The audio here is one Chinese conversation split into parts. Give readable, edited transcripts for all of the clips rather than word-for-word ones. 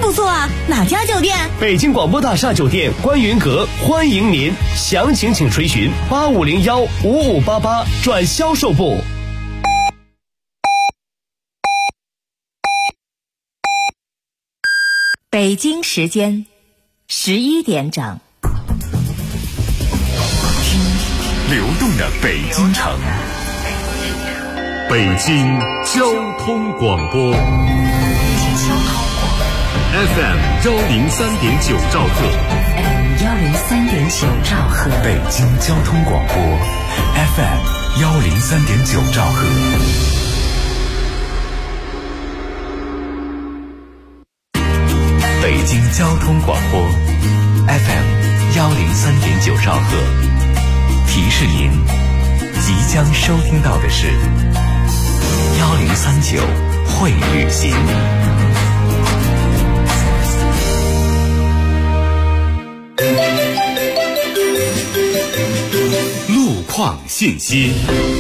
不错啊，哪家酒店？ 北京广播大厦酒店观云阁欢迎您，详情请垂询85015588转销售部。 北京时间11点整。 听流动的北京城，北京交通广播 FM 103.9兆赫， FM 103.9兆赫， 北京交通广播 FM 103.9兆赫。北京交通广播 FM 103.9兆赫，提示您即将收听到的是1039会旅行。路况信息，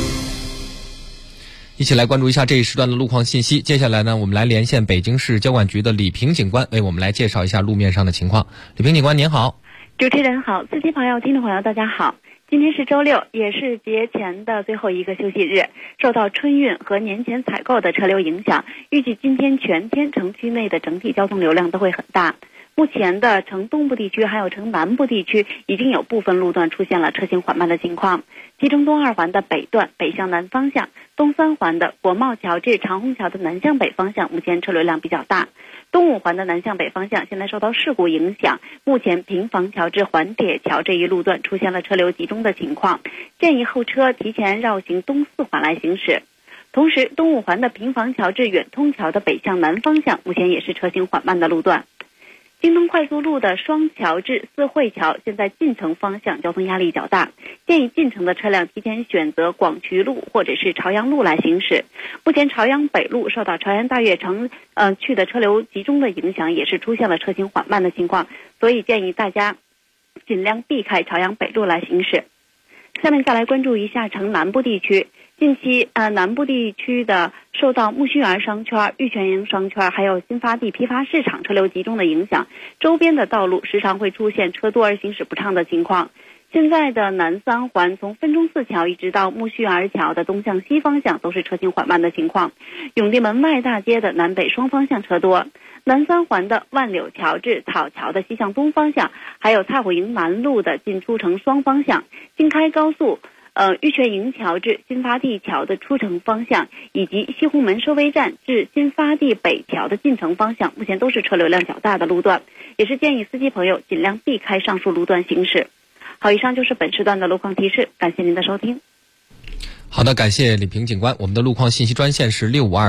一起来关注一下这一时段的路况信息。接下来呢，我们来连线北京市交管局的李平警官，为我们来介绍一下路面上的情况。李平警官您好。 主持人好，司机朋友、听众朋友大家好。今天是周六，也是节前的最后一个休息日。受到春运和年前采购的车流影响，预计今天全天城区内的整体交通流量都会很大。目前的城东部地区还有城南部地区已经有部分路段出现了车行缓慢的情况，其中东二环的北段北向南方向，东三环的国贸桥至长虹桥的南向北方向目前车流量比较大，东五环的南向北方向现在受到事故影响，目前平房桥至环铁桥这一路段出现了车流集中的情况，建议后车提前绕行东四环来行驶。同时东五环的平房桥至远通桥的北向南方向目前也是车行缓慢的路段。京东快速路的双桥至四惠桥现在进城方向交通压力较大，建议进城的车辆提前选择广渠路或者是朝阳路来行驶。目前朝阳北路受到朝阳大悦城区的车流集中的影响，也是出现了车行缓慢的情况，所以建议大家尽量避开朝阳北路来行驶。下面再来关注一下城南部地区。近期南部地区的受到木樨园商圈、玉泉营商圈还有新发地批发市场车流集中的影响，周边的道路时常会出现车多而行驶不畅的情况。现在的南三环从分钟寺桥一直到木樨园桥的东向西方向都是车行缓慢的情况，永定门外大街的南北双方向车多，南三环的万柳桥至草桥的西向东方向，还有蔡虎营南路的进出城双方向，京开高速玉泉营桥至新发地桥的出城方向，以及西红门收费站至新发地北桥的进城方向，目前都是车流量较大的路段，也是建议司机朋友尽量避开上述路段行驶。好，以上就是本时段的路况提示，感谢您的收听。 好的，感谢李平警官。我们的路况信息专线是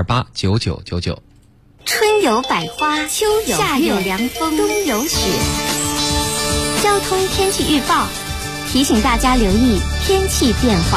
65289999。 春有百花，秋有夏有凉风，冬有雪。交通天气预报提醒大家留意天气变化。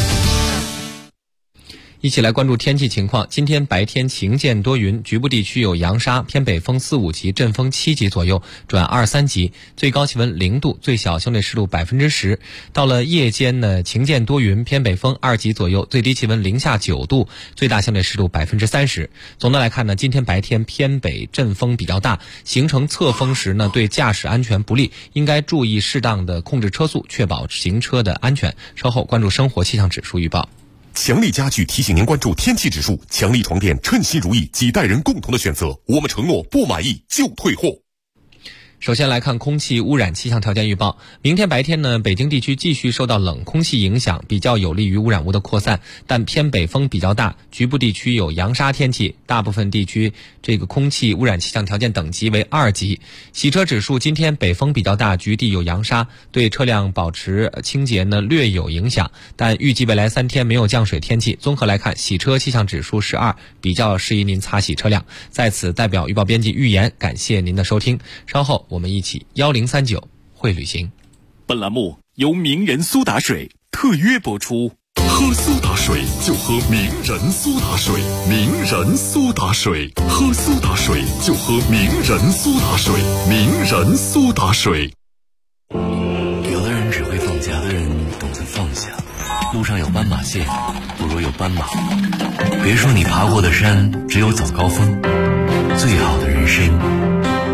一起来关注天气情况。今天白天晴间多云，局部地区有扬沙，偏北风4、5级，阵风7级左右转2、3级，最高气温0度，最小相对湿度10%。到了夜间呢，晴间多云，偏北风2级左右，最低气温零下9度，最大相对湿度30%。总的来看呢，今天白天偏北阵风比较大，形成侧风时呢，对驾驶安全不利，应该注意适当的控制车速，确保行车的安全。稍后关注生活气象指数预报。 强力家具提醒您关注天气指数，强力床垫称心如意，几代人共同的选择，我们承诺不满意就退货。 首先来看空气污染气象条件预报。明天白天呢，北京地区继续受到冷空气影响，比较有利于污染物的扩散，但偏北风比较大，局部地区有扬沙天气，大部分地区这个空气污染气象条件等级为2级。洗车指数今天北风比较大，局地有扬沙，对车辆保持清洁呢略有影响，但预计未来3天没有降水天气。综合来看，洗车气象指数是2，比较适宜您擦洗车辆。在此代表预报编辑预言，感谢您的收听。稍后我们一起1039会旅行。 本栏目由名人苏打水特约播出。喝苏打水就喝名人苏打水，名人苏打水，喝苏打水就喝名人苏打水，名人苏打水。 有的人只会放，假的人懂得放下。路上有斑马线，不如有斑马。别说你爬过的山只有早高峰，最好的人生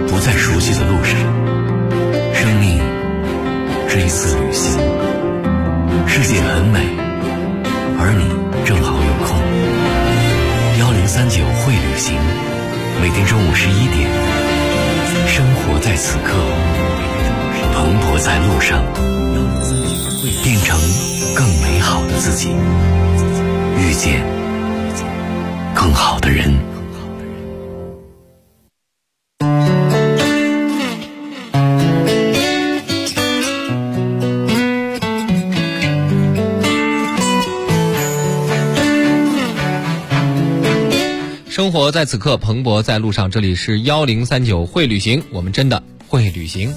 次旅行。世界很美，而你正好有空。1039会旅行，每天中午11点，生活在此刻，蓬勃在路上，变成更美好的自己，遇见更好的人。 生活在此刻，蓬勃在路上。这里是1039会旅行，我们真的会旅行。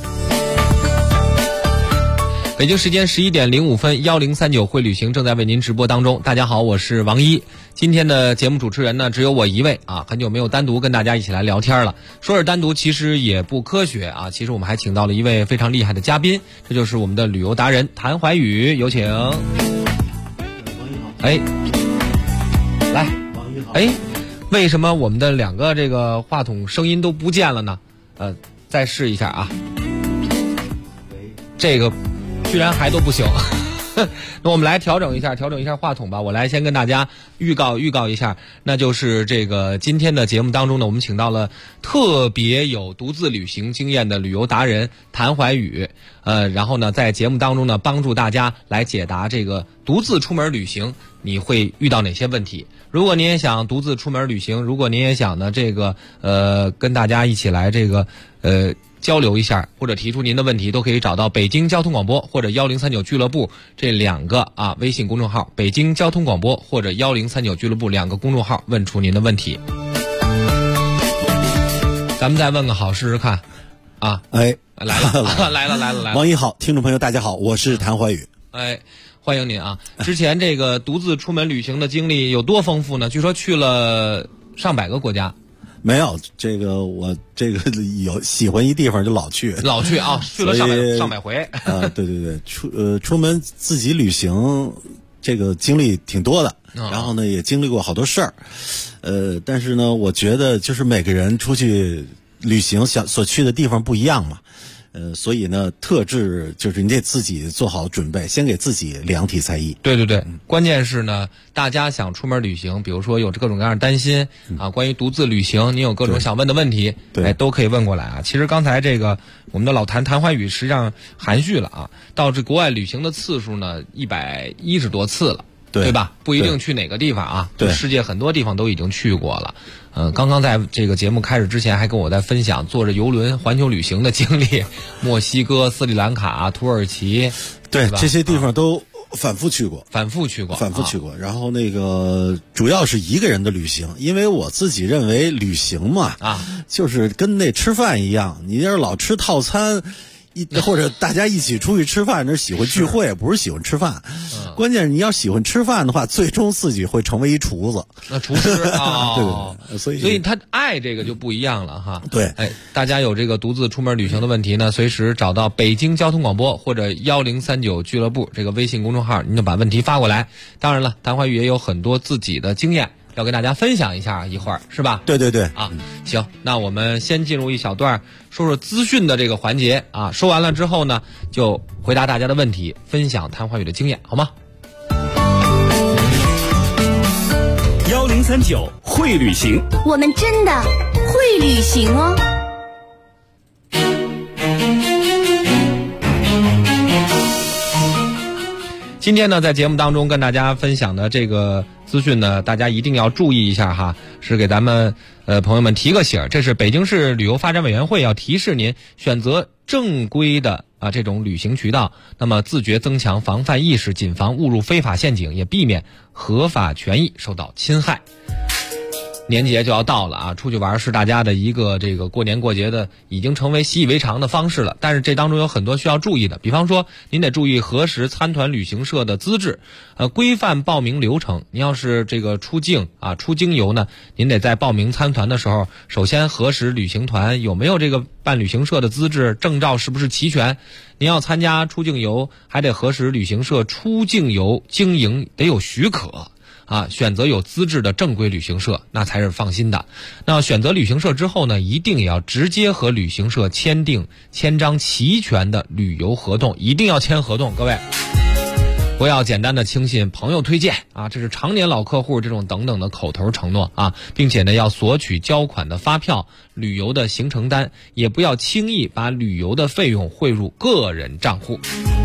北京时间11点05分，1039会旅行正在为您直播当中。大家好，我是王一。今天的节目主持人呢，只有我一位啊，很久没有单独跟大家一起来聊天了。说是单独，其实也不科学啊。其实我们还请到了一位非常厉害的嘉宾，这就是我们的旅游达人谭怀宇，有请。哎，来，哎。为什么我们的两个这个话筒声音都不见了呢？再试一下啊，这个居然还都不行。那我们来调整一下话筒吧。我来先跟大家预告一下，那就是这个今天的节目当中呢，我们请到了特别有独自旅行经验的旅游达人谭怀宇，然后呢，在节目当中呢，帮助大家来解答这个独自出门旅行你会遇到哪些问题。如果您也想独自出门旅行，如果您也想呢这个跟大家一起来这个交流一下，或者提出您的问题，都可以找到北京交通广播或者1039俱乐部这两个微信公众号，北京交通广播或者1039俱乐部两个公众号问出您的问题。咱们再问个好试试看啊！ 哎， 来了来了！ 王一好，听众朋友大家好，我是谭怀宇。 哎，欢迎您啊！之前这个独自出门旅行的经历有多丰富呢？据说去了上百个国家。 没有，这个我这个有喜欢一地方就老去啊，去了上百回啊，对，出门自己旅行，这个经历挺多的，然后呢也经历过好多事儿，但是呢，我觉得就是每个人出去旅行所去的地方不一样嘛。所以呢，特质就是你得自己做好准备，先给自己量体裁衣。 对，关键是呢，大家想出门旅行，比如说有各种各样的担心啊，关于独自旅行，你有各种想问的问题，哎，都可以问过来啊。其实刚才这个我们的老谭怀宇实际上含蓄了啊，到这国外旅行的次数呢110多次了。对吧？不一定去哪个地方啊， 对， 世界很多地方都已经去过了。刚刚在这个节目开始之前，还跟我在分享坐着游轮环球旅行的经历，墨西哥、斯里兰卡、土耳其， 对，这些地方都反复去过。然后那个主要是一个人的旅行，因为我自己认为旅行嘛，就是跟那吃饭一样，你要是老吃套餐。或者大家一起出去吃饭，那喜欢聚会，不是喜欢吃饭。关键是你要喜欢吃饭的话，最终自己会成为一厨子。 那厨师啊，对，所以他爱这个就不一样了哈。 对， 哎，大家有这个独自出门旅行的问题呢，随时找到北京交通广播或者1039俱乐部这个微信公众号，您就把问题发过来。当然了，谭怀宇也有很多自己的经验要跟大家分享一下，一会儿是吧？ 对啊，行，那我们先进入一小段说说资讯的这个环节啊，说完了之后呢，就回答大家的问题，分享谭怀宇的经验，好吗 ？1039会旅行， 我们真的会旅行哦。 今天呢，在节目当中跟大家分享的这个资讯呢，大家一定要注意一下哈，是给咱们朋友们提个醒，这是北京市旅游发展委员会要提示您选择正规的这种旅行渠道，那么自觉增强防范意识，谨防误入非法陷阱，也避免合法权益受到侵害。年节就要到了啊，出去玩是大家的一个这个过年过节的已经成为习以为常的方式了。但是这当中有很多需要注意的，比方说您得注意核实参团旅行社的资质，规范报名流程。您要是这个出境游呢，您得在报名参团的时候，首先核实旅行团有没有这个办旅行社的资质，证照是不是齐全。您要参加出境游，还得核实旅行社出境游经营得有许可。 啊，选择有资质的正规旅行社，那才是放心的。那选择旅行社之后呢，一定也要直接和旅行社签章齐全的旅游合同，一定要签合同，各位。不要简单的轻信朋友推荐啊，这是常年老客户这种等等的口头承诺啊，并且呢要索取交款的发票、旅游的行程单，也不要轻易把旅游的费用汇入个人账户。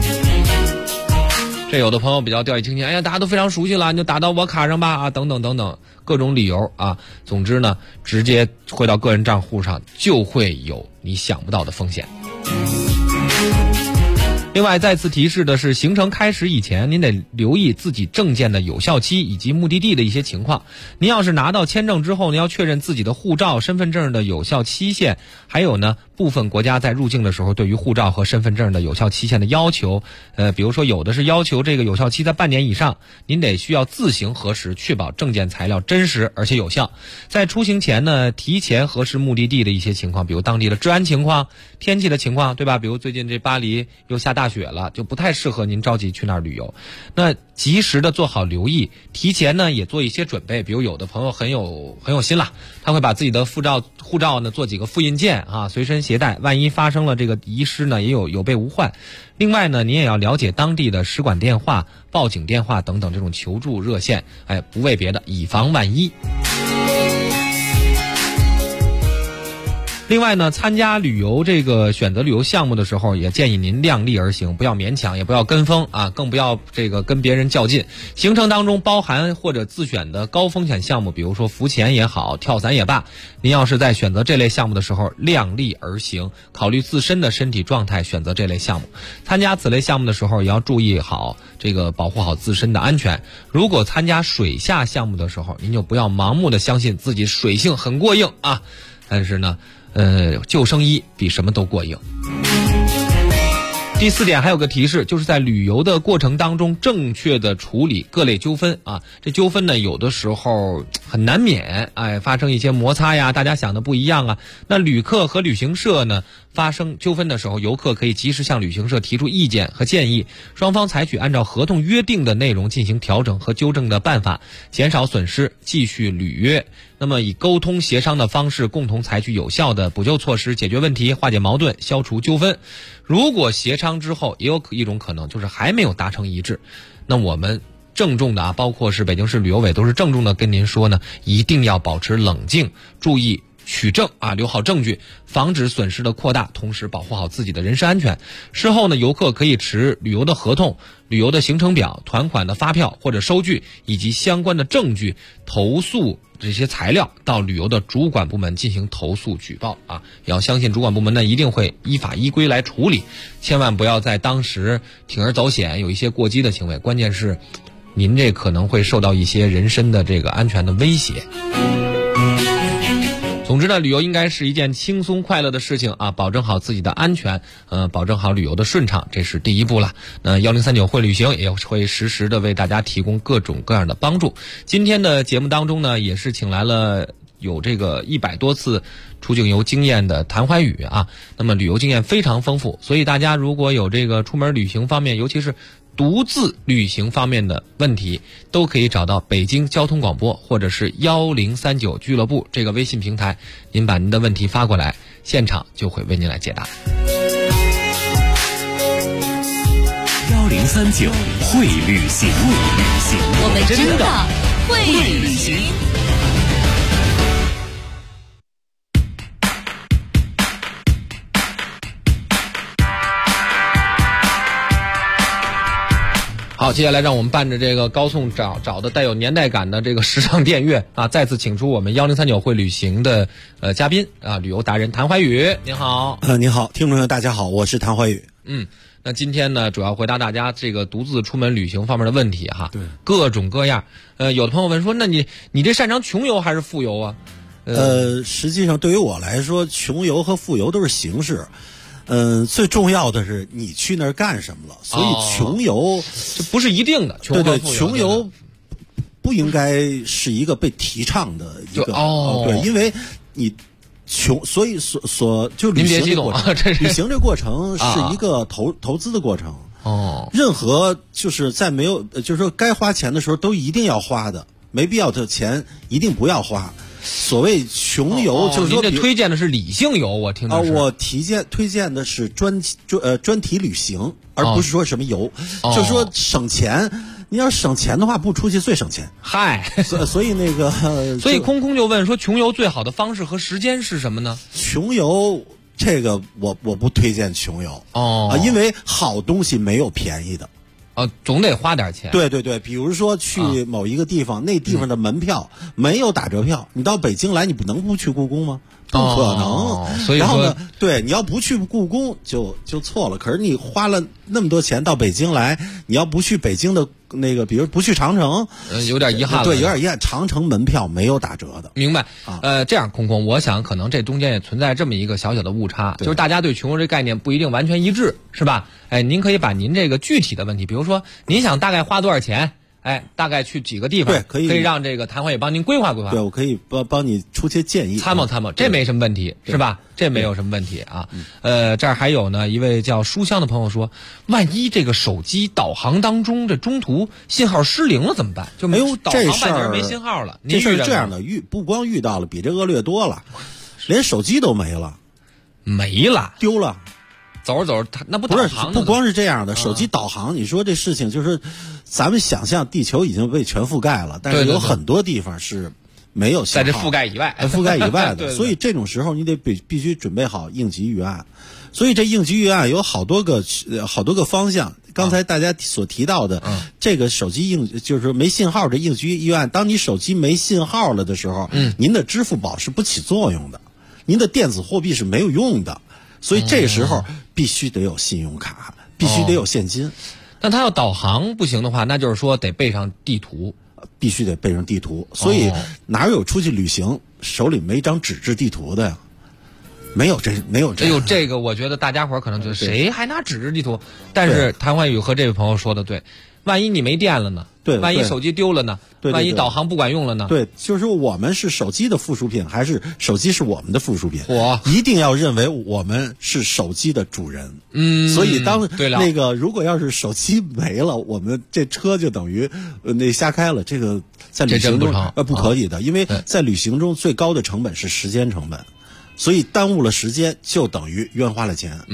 这有的朋友比较掉以轻心，哎呀，大家都非常熟悉了，你就打到我卡上吧啊，等等等等各种理由啊，总之呢，直接汇到个人账户上就会有你想不到的风险。另外再次提示的是，行程开始以前您得留意自己证件的有效期以及目的地的一些情况。您要是拿到签证之后，您要确认自己的护照、身份证的有效期限，还有呢部分国家在入境的时候对于护照和身份证的有效期限的要求，比如说有的是要求这个有效期在半年以上，您得需要自行核实，确保证件材料真实而且有效。在出行前呢，提前核实目的地的一些情况，比如当地的治安情况、天气的情况，对吧？比如最近这巴黎又下大雪了，就不太适合您着急去那儿旅游。那及时的做好留意，提前呢也做一些准备，比如有的朋友很有心啦，他会把自己的护照呢做几个复印件啊，随身携带，万一发生了这个遗失呢，也有备无患。另外呢，您也要了解当地的使馆电话、报警电话等等这种求助热线，不为别的，以防万一。另外呢，参加旅游这个选择旅游项目的时候，也建议您量力而行，不要勉强，也不要跟风啊，更不要这个跟别人较劲。行程当中包含或者自选的高风险项目，比如说浮潜也好，跳伞也罢，您要是在选择这类项目的时候量力而行，考虑自身的身体状态选择这类项目。参加此类项目的时候也要注意好这个保护好自身的安全。如果参加水下项目的时候，您就不要盲目的相信自己水性很过硬啊，但是呢救生衣比什么都过硬。第4点还有个提示，就是在旅游的过程当中正确的处理各类纠纷啊。这纠纷呢有的时候很难免发生一些摩擦呀，大家想的不一样啊。那旅客和旅行社呢发生纠纷的时候，游客可以及时向旅行社提出意见和建议，双方采取按照合同约定的内容进行调整和纠正的办法，减少损失，继续履约。那么以沟通协商的方式，共同采取有效的补救措施，解决问题，化解矛盾，消除纠纷。如果协商之后也有一种可能，就是还没有达成一致，那我们郑重的包括是北京市旅游委都是郑重的跟您说呢，一定要保持冷静，注意取证留好证据，防止损失的扩大，同时保护好自己的人身安全。事后呢，游客可以持旅游的合同、旅游的行程表、团款的发票或者收据以及相关的证据，投诉这些材料到旅游的主管部门进行投诉举报啊，也要相信主管部门呢一定会依法依规来处理，千万不要在当时铤而走险，有一些过激的行为，关键是您这可能会受到一些人身的这个安全的威胁。总之呢，旅游应该是一件轻松快乐的事情啊，保证好自己的安全，保证好旅游的顺畅，这是第一步了。那1039会旅行也会实时的为大家提供各种各样的帮助。今天的节目当中呢，也是请来了有这个100多次出境游经验的谭怀宇啊，那么旅游经验非常丰富，所以大家如果有这个出门旅行方面，尤其是独自旅行方面的问题，都可以找到北京交通广播或者是1039俱乐部这个微信平台，您把您的问题发过来，现场就会为您来解答。 1039会旅行， 我们真的会旅行。 好，接下来让我们伴着这个高颂找的带有年代感的这个时尚电乐啊，再次请出我们1039会旅行的嘉宾啊，旅游达人谭怀宇，您好。 您好，听众朋友大家好，我是谭怀宇。 那今天呢，主要回答大家这个独自出门旅行方面的问题哈。 对， 各种各样。有的朋友问说，那你这擅长穷游还是富游啊？ 实际上对于我来说，穷游和富游都是形式。最重要的是你去那儿干什么了，所以穷游这不是一定的。 对，穷游不应该是一个被提倡的一个对，因为你穷，所以就旅行这过程，旅行这过程是一个投资的过程。任何就是在没有就是说该花钱的时候都一定要花的。 没必要的钱一定不要花。所谓穷游，就是说您这推荐的是理性游，我听的是。 我推荐的是专题旅行，而不是说什么游，就是说省钱。你要省钱的话，不出去最省钱。 嗨， 所以那个， 所以空空就问说，穷游最好的方式和时间是什么呢？ 穷游这个我不推荐穷游因为好东西没有便宜的。 总得花点钱。 对对对，比如说去某一个地方，那地方的门票没有打折票，你到北京来，你不去故宫吗？不可能。 所以然后呢，对，你要不去故宫就错了。可是你花了那么多钱到北京来，你要不去北京的那个，比如不去长城， 有点遗憾了。 对，有点遗憾，长城门票没有打折的。 明白。这样空空，我想可能这中间也存在这么一个小小的误差，就是大家对穷游这概念不一定完全一致，是吧？您可以把您这个具体的问题，比如说您想大概花多少钱，大概去几个地方， 对，可以让这个谭华也帮您规划规划。 对，我可以帮你出些建议， 参谋，这没什么问题，是吧？这没有什么问题啊。这儿还有呢，一位叫书香的朋友说，万一这个手机导航当中这中途信号失灵了怎么办？就没有导航半截没信号了。 这事这样的不光遇到了，比这恶劣多了，连手机都没了，丢了。 走着走着，那不导航不光是这样的，手机导航，你说这事情就是咱们想象地球已经被全覆盖了，但是有很多地方是没有信号， 在这覆盖以外的，所以这种时候你得必须准备好应急预案。所以这应急预案有好多个方向。刚才大家所提到的，这个手机就是没信号的应急预案，当你手机没信号了的时候，您的支付宝是不起作用的，您的电子货币是没有用的。所以这时候必须得有信用卡，必须得有现金。 但他要导航不行的话，那就是说得备上地图， 必须得备上地图。所以哪有出去旅行手里没张纸质地图的呀？没有这。 哎呦，这个我觉得大家伙可能觉得谁还拿纸质地图？但是谭焕宇和这位朋友说的对，万一你没电了呢？ 对， 万一手机丢了呢？ 对， 万一导航不管用了呢？ 对，就是我们是手机的附属品，还是手机是我们的附属品？一定要认为我们是手机的主人。所以当那个如果要是手机没了，我们这车就等于瞎开了。这个在旅行中不可以的，因为在旅行中最高的成本是时间成本。所以耽误了时间就等于冤花了钱。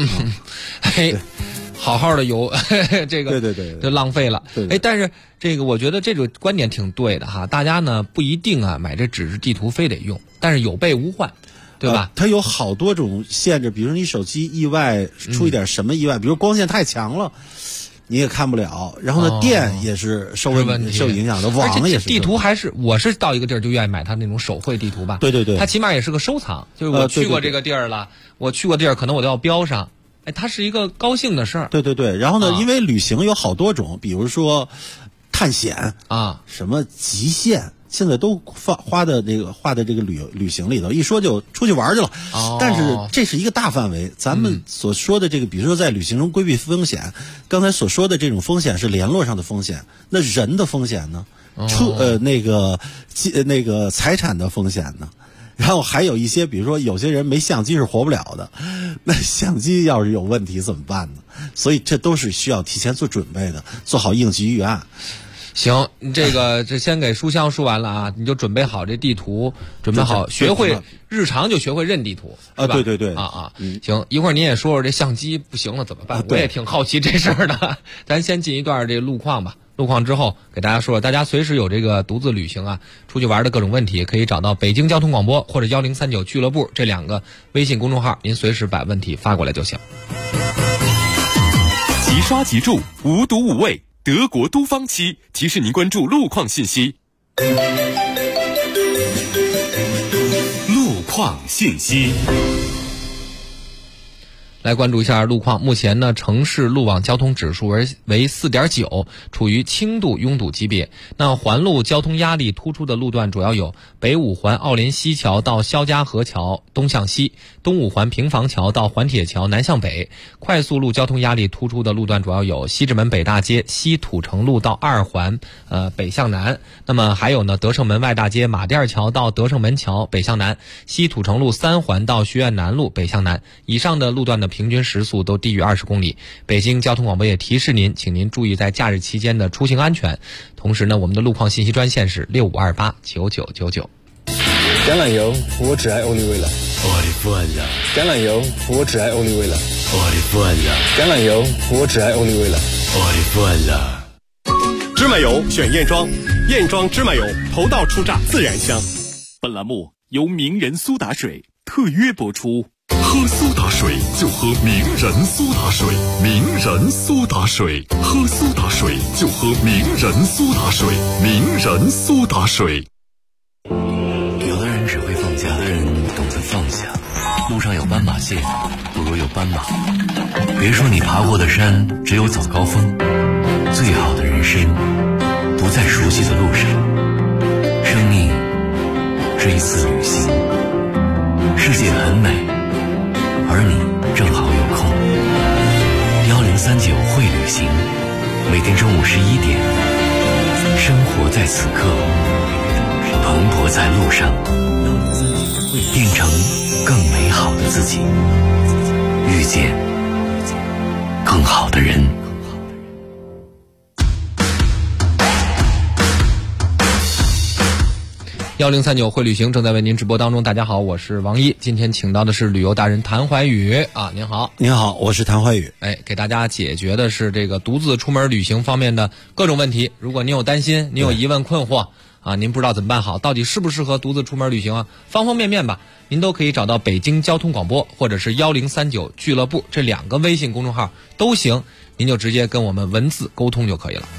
好好的游，这个对， 就浪费了。 对， 但是这个我觉得这个观点挺对的哈。大家呢不一定买这纸质地图非得用，但是有备无患，对吧？ 它有好多种限制，比如你手机意外出一点什么意外，比如光线太强了，你也看不了。然后呢，电也是受影响的，网也是。 地图我是到一个地儿就愿意买它那种手绘地图吧。 对， 它起码也是个收藏，就是我去过这个地儿了，我去过地儿可能我都要标上。它是一个高兴的事儿。 对，然后呢，因为旅行有好多种，比如说探险什么极限，现在都画的这个旅行里头，一说就出去玩去了。但是这是一个大范围，咱们所说的这个，比如说在旅行中规避风险，刚才所说的这种风险是联络上的风险，那人的风险呢？那个财产的风险呢？然后还有一些，比如说有些人没相机是活不了的，那相机要是有问题怎么办呢？所以这都是需要提前做准备的，做好应急预案。 行，这先给书香说完了啊，你就准备好这地图，准备好学会日常就学会认地图啊，对行，一会儿您也说说这相机不行了怎么办？我也挺好奇这事儿的。咱先进一段这路况吧。路况之后给大家说，大家随时有这个独自旅行出去玩的各种问题，可以找到北京交通广播或者1039俱乐部这2个微信公众号，您随时把问题发过来就行。 即刷即住，无毒无味，德国都方漆提示您关注路况信息。路况信息。 来关注一下路况，目前呢，城市路网交通指数为 4.9， 处于轻度拥堵级别。那环路交通压力突出的路段主要有北五环奥林西桥到肖家河桥东向西，东五环平房桥到环铁桥南向北。快速路交通压力突出的路段主要有西直门北大街西土城路到2环北向南。那么还有呢，德胜门外大街马甸桥到德胜门桥北向南，西土城路3环到学院南路北向南。以上的路段的平均时速都低于20公里。北京交通广播也提示您，请您注意在假日期间的出行安全。同时呢，我们的路况信息专线是65289999。 橄榄油，我只爱欧丽味了。 我的父了。 橄榄油，我只爱欧丽味了。 我的父了。 橄榄油，我只爱欧丽味了。 我的父了。 芝麻油选燕庄，燕庄芝麻油头道出榨，自然香。 本栏目由名人苏打水特约播出。喝苏打水就喝名人苏打水，名人苏打水，喝苏打水就喝名人苏打水，名人苏打水。 有的人只会放假，有的人懂得放下。路上有斑马线，不如有斑马。别说你爬过的山只有早高峰，最好的人生不在熟悉的路上。生命是一次旅行，世界很美，而你正好有空。1039会旅行，每天中午11点，生活在此刻，蓬勃在路上，变成更美好的自己，遇见更好的人。 1039会旅行正在为您直播当中。大家好，我是王一，今天请到的是旅游达人谭怀宇啊，您好。 您好，我是谭怀宇。 给大家解决的是这个独自出门旅行方面的各种问题。如果您有担心，您有疑问困惑啊，您不知道怎么办好，到底适不适合独自出门旅行啊，方方面面吧，您都可以找到北京交通广播或者是1039俱乐部这2个微信公众号都行，您就直接跟我们文字沟通就可以了。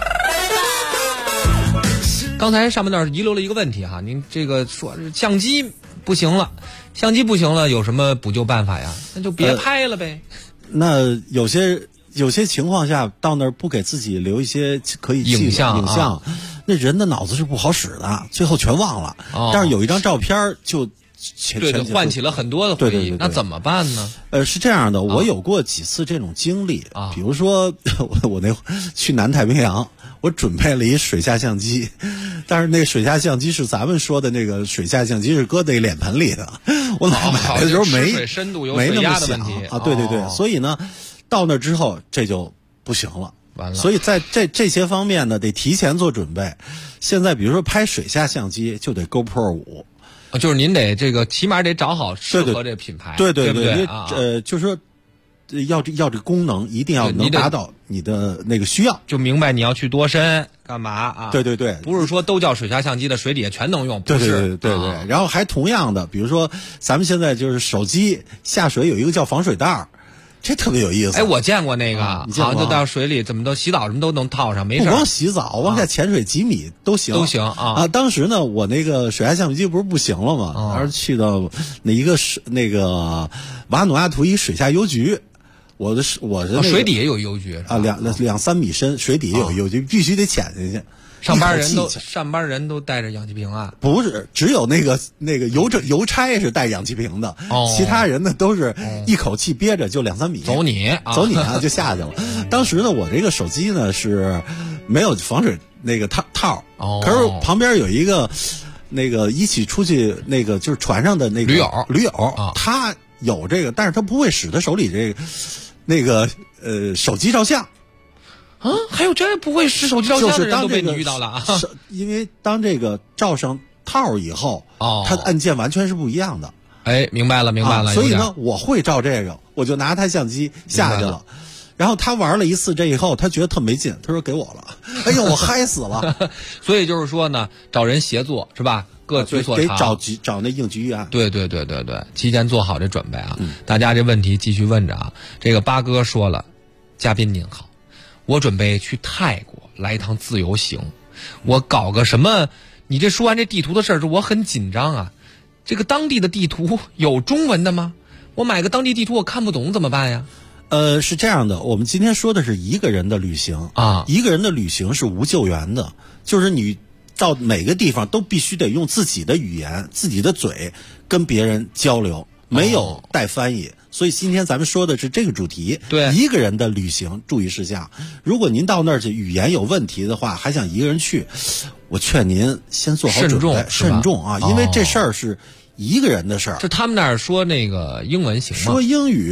刚才上半段遗留了一个问题哈，您这个说相机不行了，有什么补救办法呀？那就别拍了呗。 那有些情况下到那儿不给自己留一些可以影像， 那人的脑子是不好使的，最后全忘了。但是有一张照片就对，唤起了很多的回忆。 对， 那怎么办呢？ 是这样的，我有过几次这种经历比如说我那去南太平洋，我准备了一水下相机，但是那水下相机是咱们说的那个水下相机是搁在脸盆里的，我买的时候没深度有没那么想啊，对，所以呢，到那之后这就不行了。 完了， 所以在这些方面呢，得提前做准备。现在比如说拍水下相机，就得 GoPro 5。 就是您得这个起码得找好适合这品牌， 对， 不对？ 就是说要这个功能一定要能达到你的那个需要， 就明白你要去多深干嘛啊？ 对， 不是说都叫水下相机的水底下全能用，不是？对，然后还同样的，比如说咱们现在就是手机下水有一个叫防水袋。这特别有意思。 我见过那个，好像就到水里怎么都洗澡什么都能套上，没事。 不光洗澡，往下潜水几米都行啊。当时呢，我那个水下相机不是行了吗？而去到那个瓦努阿图一水下邮局，我的水底也有邮局啊，2-3米深，水底也有邮局，必须得潜进去。 上班人都带着氧气瓶啊？ 不是，只有那个邮差是带氧气瓶的，其他人呢都是一口气憋着就2-3米。 走你啊就下去了。当时呢，我这个手机呢是没有防水那个套，可是旁边有一个那个一起出去那个就是船上的那个驴友，他有这个，但是他不会使他手里这个那个手机照相。 还有这不会使手机照相的人都被你遇到了啊！ 因为当这个罩上套以后，它的按键完全是不一样的。 明白了。 所以呢，我会照这个，我就拿他相机下去了。然后他玩了一次这以后，他觉得特没劲，他说给我了。哎呦，我嗨死了！ 所以就是说呢，找人协作是吧？各取所长， 得找那应急预案。 对，提前做好这准备啊！大家这问题继续问着啊。这个八哥说了，嘉宾您好。我准备去泰国来一趟自由行，我搞个什么？你这说完这地图的事儿，我很紧张啊。这个当地的地图有中文的吗？我买个当地地图我看不懂怎么办呀？ 是这样的，我们今天说的是一个人的旅行啊，一个人的旅行是无救援的，就是你到每个地方都必须得用自己的语言、自己的嘴跟别人交流，没有带翻译。所以今天咱们说的是这个主题， 对一个人的旅行注意事项。如果您到那儿去语言有问题的话，还想一个人去，我劝您先做好准备，慎重啊，因为这事儿是一个人的事儿。 就他们那儿说那个英文行吗？ 说英语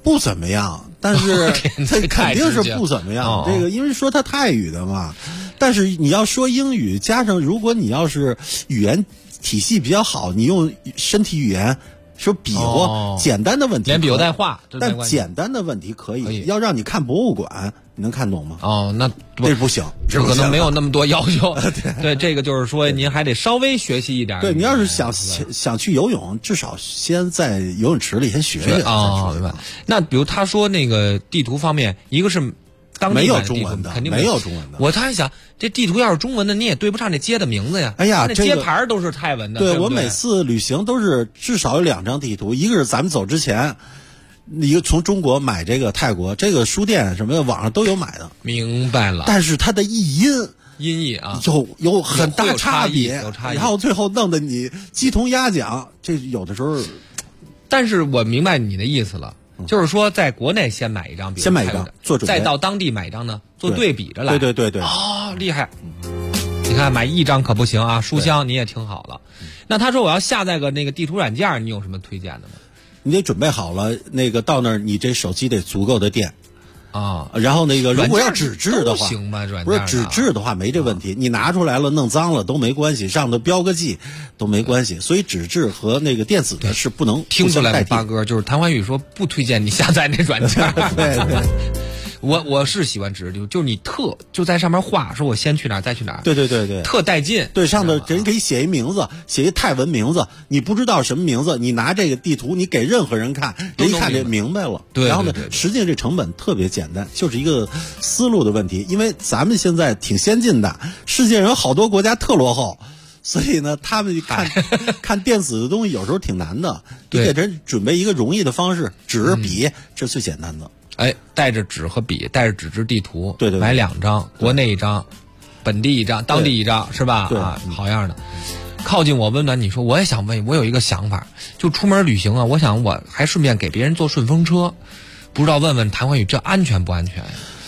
不怎么样，但是它肯定是不怎么样。这个因为说它泰语的嘛，但是你要说英语，加上如果你要是语言体系比较好，你用身体语言说比划简单的问题， 连比划带画， 但简单的问题可以。要让你看博物馆，你能看懂吗？ 那这不行， 这可能没有那么多要求。对，这个就是说您还得稍微学习一点。 对，你要是想去游泳，至少先在游泳池里先学学。 明白。那比如他说那个地图方面，一个是当地没有中文的， 肯定没有中文的。 我还想，这地图要是中文的，你也对不上这街的名字呀。 哎呀， 那街牌都是泰文的。 对， 对， 我每次旅行都是至少有2张地图，一个是咱们走之前，一个从中国买这个泰国这个书店什么的，网上都有买的。 明白了。 但是它的音译啊， 有很大差别， 有差异， 然后最后弄得你鸡同鸭讲，这有的时候。 但是我明白你的意思了。就是说，在国内先买一张， 先买一张做准备， 再到当地买一张呢，做对比着来。 对。 厉害！你看买1张可不行啊，书箱你也听好了。那他说我要下载个那个地图软件，你有什么推荐的吗？ 你得准备好了，那个到那儿你这手机得足够的电。然后那个如果要纸质的话， 行吗？软件不是纸质的话没这问题，你拿出来了弄脏了都没关系，上头标个记都没关系。所以纸质和那个电子的是不能听出来。八哥就是谭欢宇说不推荐你下载那软件。 对。 我是喜欢纸质，就是你就在上面画，说我先去哪儿再去哪儿。 对， 特带劲。 对，上头人给写一名字，写一泰文名字，你不知道什么名字，你拿这个地图，你给任何人看，人一看就明白了。 对。 然后呢，实际上这成本特别简单，就是一个思路的问题。因为咱们现在挺先进的，世界上有好多国家特落后，所以呢，他们看电子的东西有时候挺难的。你给人准备一个容易的方式，纸笔，这是最简单的。 带着纸和笔，带着纸质地图， 对， 买2张，国内1张，本地1张，当地1张，是吧？ 对好样的。靠近我温暖，你说我也想问，我有一个想法，就出门旅行啊，我想我还顺便给别人坐顺风车，不知道问问谭欢宇这安全不安全？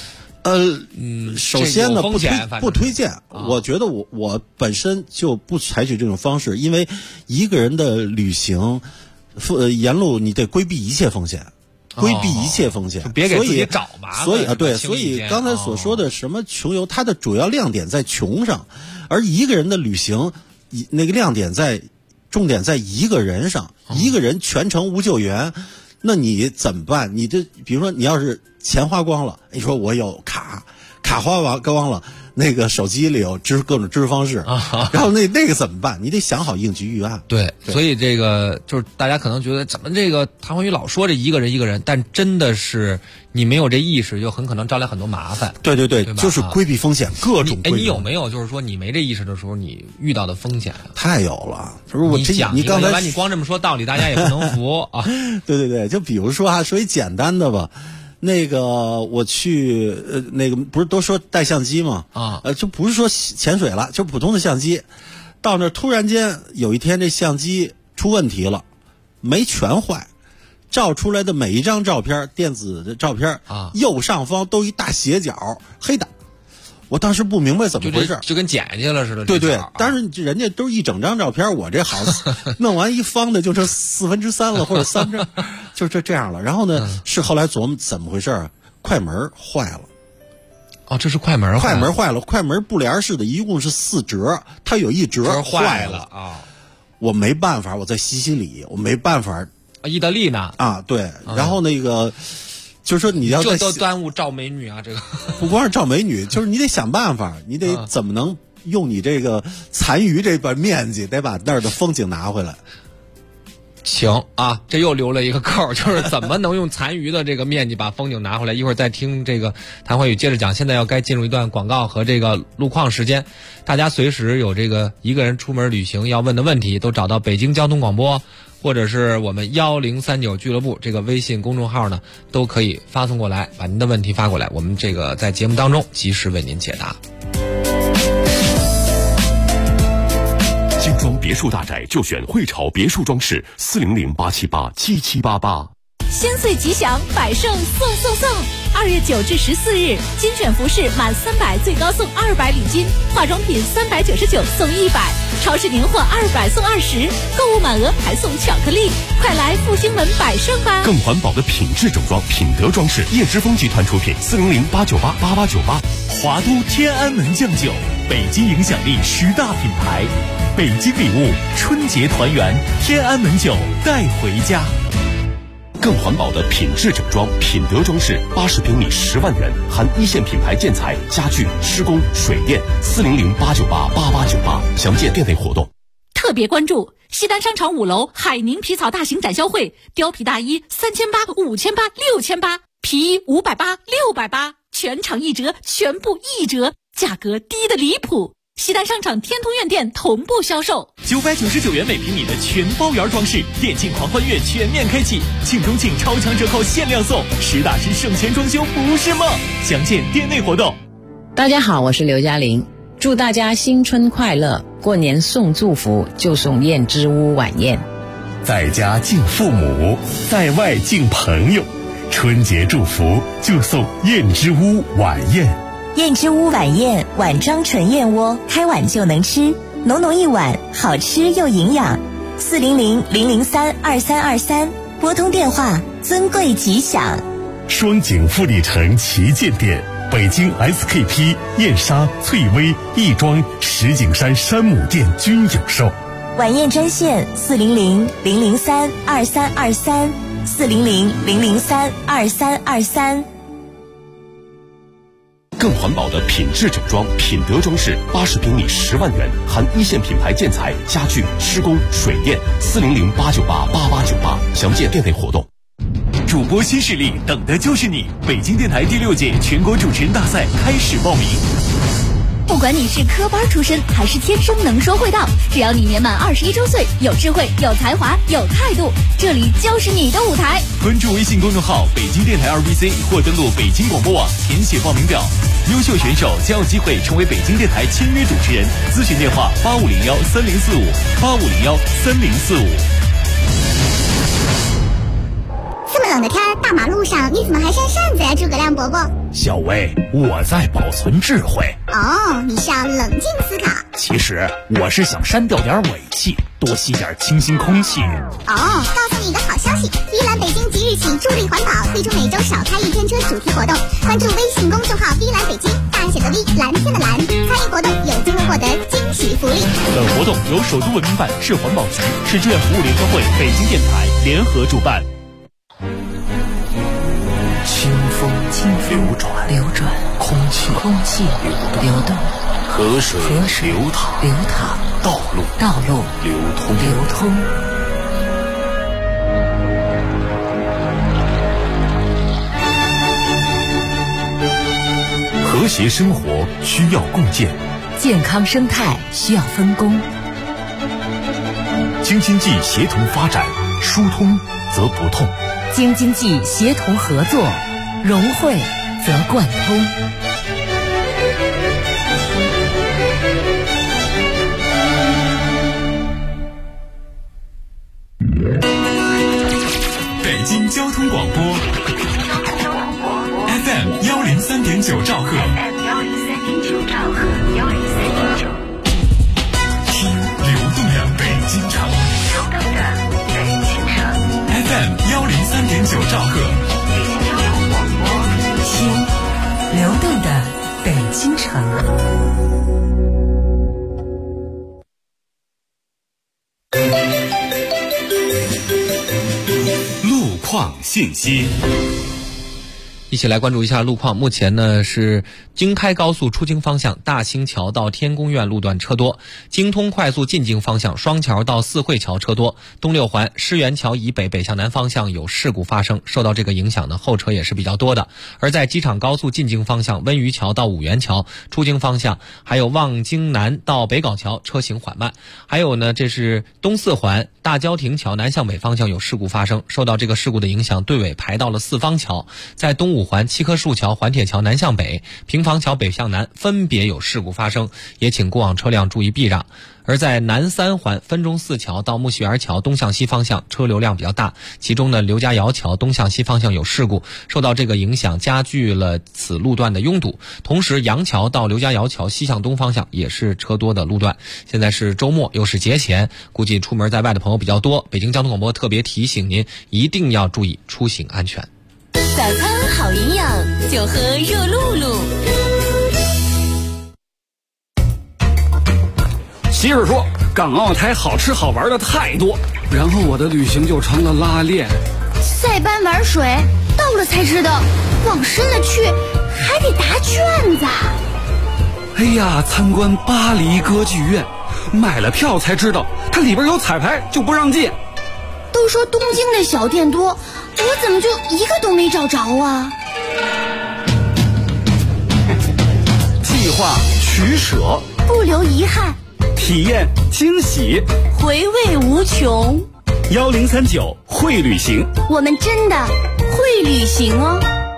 首先呢，不推荐。我觉得我本身就不采取这种方式，因为一个人的旅行，沿路你得规避一切风险。 别给自己找麻烦。 所以刚才所说的什么穷游，它的主要亮点在穷上，而一个人的旅行，那个亮点重点在一个人上，一个人全程无救援，那你怎么办？你这比如说你要是钱花光了，你说我有卡花光了。那个手机里有各种支付方式，然后那个怎么办？你得想好应急预案。 对，所以这个就是大家可能觉得怎么这个谭欢宇老说这一个人，但真的是你没有这意识，就很可能招来很多麻烦。 对，就是规避风险，各种规避。 你有没有就是说你没这意识的时候，你遇到的风险？ 太有了。 你刚才你光这么说道理，大家也不能服啊。 对，就比如说说一简单的吧。那个我去那个不是都说带相机吗？就不是说潜水了，就普通的相机。到那突然间有一天这相机出问题了，没全坏，照出来的每一张照片，电子的照片右上方都一大斜角黑的。我当时不明白怎么回事， 就跟剪下了似的。 对，当然人家都是一整张照片，我这好弄完一方的就剩3/4了，或者3张，就这样了。然后呢，是后来琢磨怎么回事，快门坏了。 这是快门坏了，快门布帘式的，一共是4折，它有1折坏了我没办法，我在西西里，我没办法。 意大利呢？ 对，然后那个。就是说你要这都耽误照美女啊！这个不光是照美女，就是你得想办法，你得怎么能用你这个残余这把面积，得把那儿的风景拿回来。 行啊，这又留了一个扣，就是怎么能用残余的这个面积把风景拿回来。一会儿再听这个谭欢宇接着讲。现在要该进入一段广告和这个路况时间，大家随时有这个一个人出门旅行要问的问题，都找到北京交通广播。或者是我们1039俱乐部这个微信公众号呢，都可以发送过来，把您的问题发过来，我们这个在节目当中及时为您解答。 精装别墅大宅就选汇潮别墅装饰，400-878-7788。 新岁吉祥，百胜送送送！2月9至14日，精选服饰满300最高送200礼金，化妆品399送100，超市年货200送20，购物满额还送巧克力，快来复兴门百胜吧！ 更环保的品质整装，品德装饰，叶之峰集团出品，400-898-8898。 华都天安门酱酒，北京影响力10大品牌，北京礼物，春节团圆，天安门酒带回家。 更环保的品质整装，品德装饰，80平米10万元，含一线品牌建材、家具、施工、水电，400-898-8898。详见店内活动。 特别关注西单商场5楼海宁皮草大型展销会，貂皮大衣3800、5800、6800，皮衣580、680，全场1折，全部1折，价格低得离谱。西单商场天通苑店同步销售 ，999元每平米的全包圆装饰，电竞狂欢月全面开启，庆中庆超强折扣限量送，实打实省钱装修不是梦。详见店内活动。 大家好，我是刘嘉玲，祝大家新春快乐！过年送祝福就送燕之屋晚宴， 在家敬父母，在外敬朋友，春节祝福就送燕之屋晚宴。 燕之屋晚宴，碗装纯燕窝，开碗就能吃，浓浓一碗，好吃又营养。400-003-2323，拨通电话，尊贵吉祥。 双井富力城旗舰店，北京 SKP、燕莎、翠微、亦庄、石景山山姆店均有售。 晚宴专线400-003-2323，400-003-2323。 更环保的品质整装，品德装饰，80平米10万元，含一线品牌建材、家具、施工、水电，400-898-8898。详见店内活动。 主播新势力，等的就是你！北京电台第6届全国主持人大赛开始报名。 不管你是科班出身还是天生能说会道，只要你年满21周岁，有智慧、有才华、有态度，这里就是你的舞台。 关注微信公众号北京电台2BC 或登录北京广播网填写报名表，优秀选手将有机会成为北京电台签约主持人。咨询电话8501-3045，8501-3045。 这么冷的天，大马路上你怎么还扇扇子呀，诸葛亮伯伯？ 小薇，我在保存智慧。 哦，你是要冷静思考。 其实我是想删掉点尾气，多吸点清新空气。 哦，告诉你一个好消息，依兰北京即日起助力环保，推出每周少开1天车主题活动。关注微信公众号 V 兰北京，大写的 V， 蓝天的蓝，参与活动有机会获得惊喜福利。 本活动由首都文明办、市环保局、市志愿服务联合会、北京电台联合主办。 清风流转，空气流动，河水流淌，道路流通。 和谐生活需要共建， 健康生态需要分工。 京津冀协同发展，疏通则不痛。 京津冀协同合作，融汇则贯通。 北京交通广播 FM 103.9兆赫，听流动的北京城。FM 103.9兆赫， 听流动的北京城。 路况信息。 一起来关注一下路况。目前呢是京开高速出京方向大兴桥到天宫苑路段车多，京通快速进京方向双桥到四惠桥车多，东六环狮园桥以北北向南方向有事故发生，受到这个影响呢，后车也是比较多的。而在机场高速进京方向温榆桥到五元桥出京方向，还有望京南到北碕桥车行缓慢。还有呢，这是东四环大郊亭桥南向北方向有事故发生，受到这个事故的影响，队尾排到了四方桥。在东五 5环七棵树桥、环铁桥南向北、平房桥北向南分别有事故发生，也请过往车辆注意避让。而在南3环分钟寺桥到木樨园桥东向西方向车流量比较大，其中呢刘家窑桥东向西方向有事故，受到这个影响加剧了此路段的拥堵。同时杨桥到刘家窑桥西向东方向也是车多的路段。现在是周末又是节前，估计出门在外的朋友比较多，北京交通广播特别提醒您一定要注意出行安全。 早餐好营养，就喝热露露。 媳妇说港澳台好吃好玩的太多，然后我的旅行就成了拉练。 塞班玩水，到了才知道往深了去还得答卷子。 哎呀，参观巴黎歌剧院，买了票才知道它里边有彩排就不让进。 都说东京的小店多，我怎么就一个都没找着啊？ 计划取舍， 不留遗憾， 体验惊喜， 回味无穷。 1039会旅行， 我们真的会旅行哦。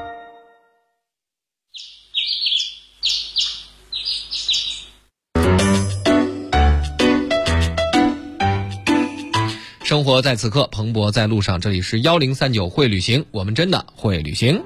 生活在此刻，蓬勃在路上。这里是1039会旅行，我们真的会旅行，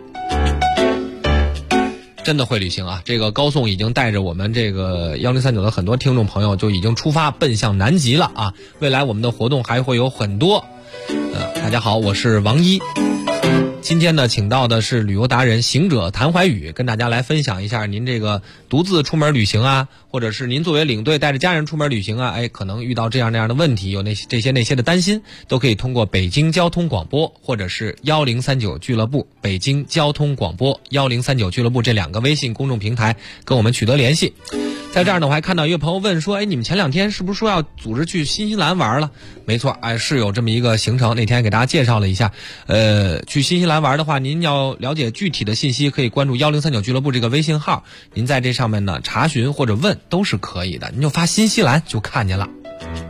真的会旅行啊！这个高颂已经带着我们这个1039的很多听众朋友就已经出发奔向南极了啊！未来我们的活动还会有很多。大家好，我是王一。今天呢，请到的是旅游达人行者谭怀宇，跟大家来分享一下您这个独自出门旅行啊，或者是您作为领队带着家人出门旅行啊，可能遇到这样那样的问题，有这些的担心，都可以通过北京交通广播或者是1039俱乐部、北京交通广播1039俱乐部这2个微信公众平台跟我们取得联系。在这儿呢，我还看到一个朋友问说，你们前2天是不是说要组织去新西兰玩了？没错，是有这么一个行程，那天给大家介绍了一下。去新西兰玩的话，您要了解具体的信息，可以关注1039俱乐部这个微信号，您在这上面呢查询或者问都是可以的，您就发新西兰就看见了。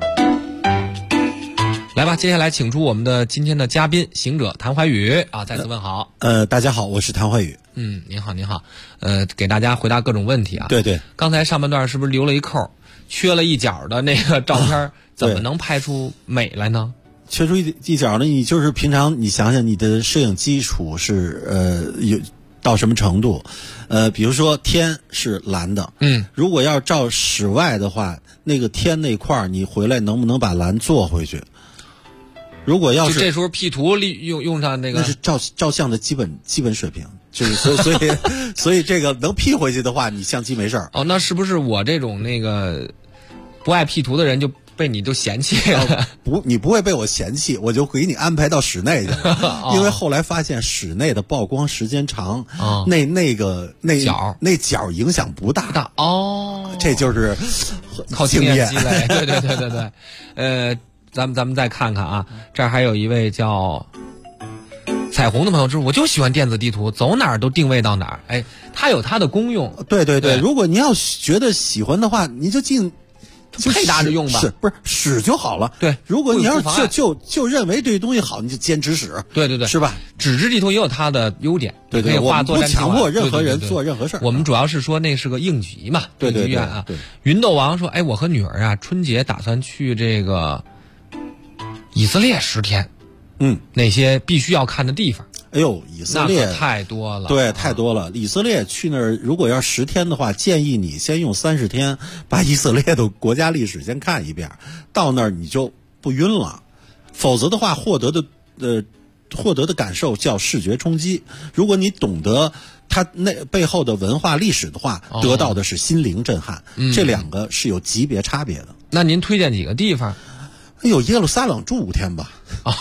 来吧，接下来请出我们的今天的嘉宾行者谭怀宇啊，再次问好。 大家好，我是谭怀宇。 您好，您好。给大家回答各种问题啊。 对对。 刚才上半段是不是留了一扣，缺了一角的那个照片，怎么能拍出美来呢？ 缺出一角呢，你就是平常你想想你的摄影基础是有到什么程度？比如说天是蓝的，如果要照室外的话，那个天那块你回来能不能把蓝做回去？如果要是就这时候 P 图用上那个， 那是照相的基本水平，就是所以这个能 P 回去的话，你相机没事儿。 那是不是我这种那个不爱 P 图的人就被你就嫌弃了？ 你不会被我嫌弃，我就给你安排到室内去了。因为后来发现室内的曝光时间长，那角影响不大。这就是靠经验积累。对。咱们再看看啊，这儿还有一位叫彩虹的朋友，就是我就喜欢电子地图，走哪儿都定位到哪儿。它有它的功用。 对，如果你要觉得喜欢的话，你就配搭着用吧， 不是使就好了。 对， 如果你要就认为这东西好，你就坚持使。 对， 是吧？ 纸质地图也有它的优点， 对， 可以画作战计划。 不强迫任何人做任何事儿。 我们主要是说那是个应急嘛， 对应急院啊。云斗王说，我和女儿啊，春节打算去这个以色列10天，哪些必须要看的地方？ 以色列那可太多了， 对，太多了。以色列去那儿，如果要10天的话，建议你先用30天把以色列的国家历史先看一遍，到那儿你就不晕了。否则的话，获得的感受叫视觉冲击。如果你懂得它那背后的文化历史的话，得到的是心灵震撼。这2个是有级别差别的。 那您推荐几个地方？ 耶路撒冷住5天吧。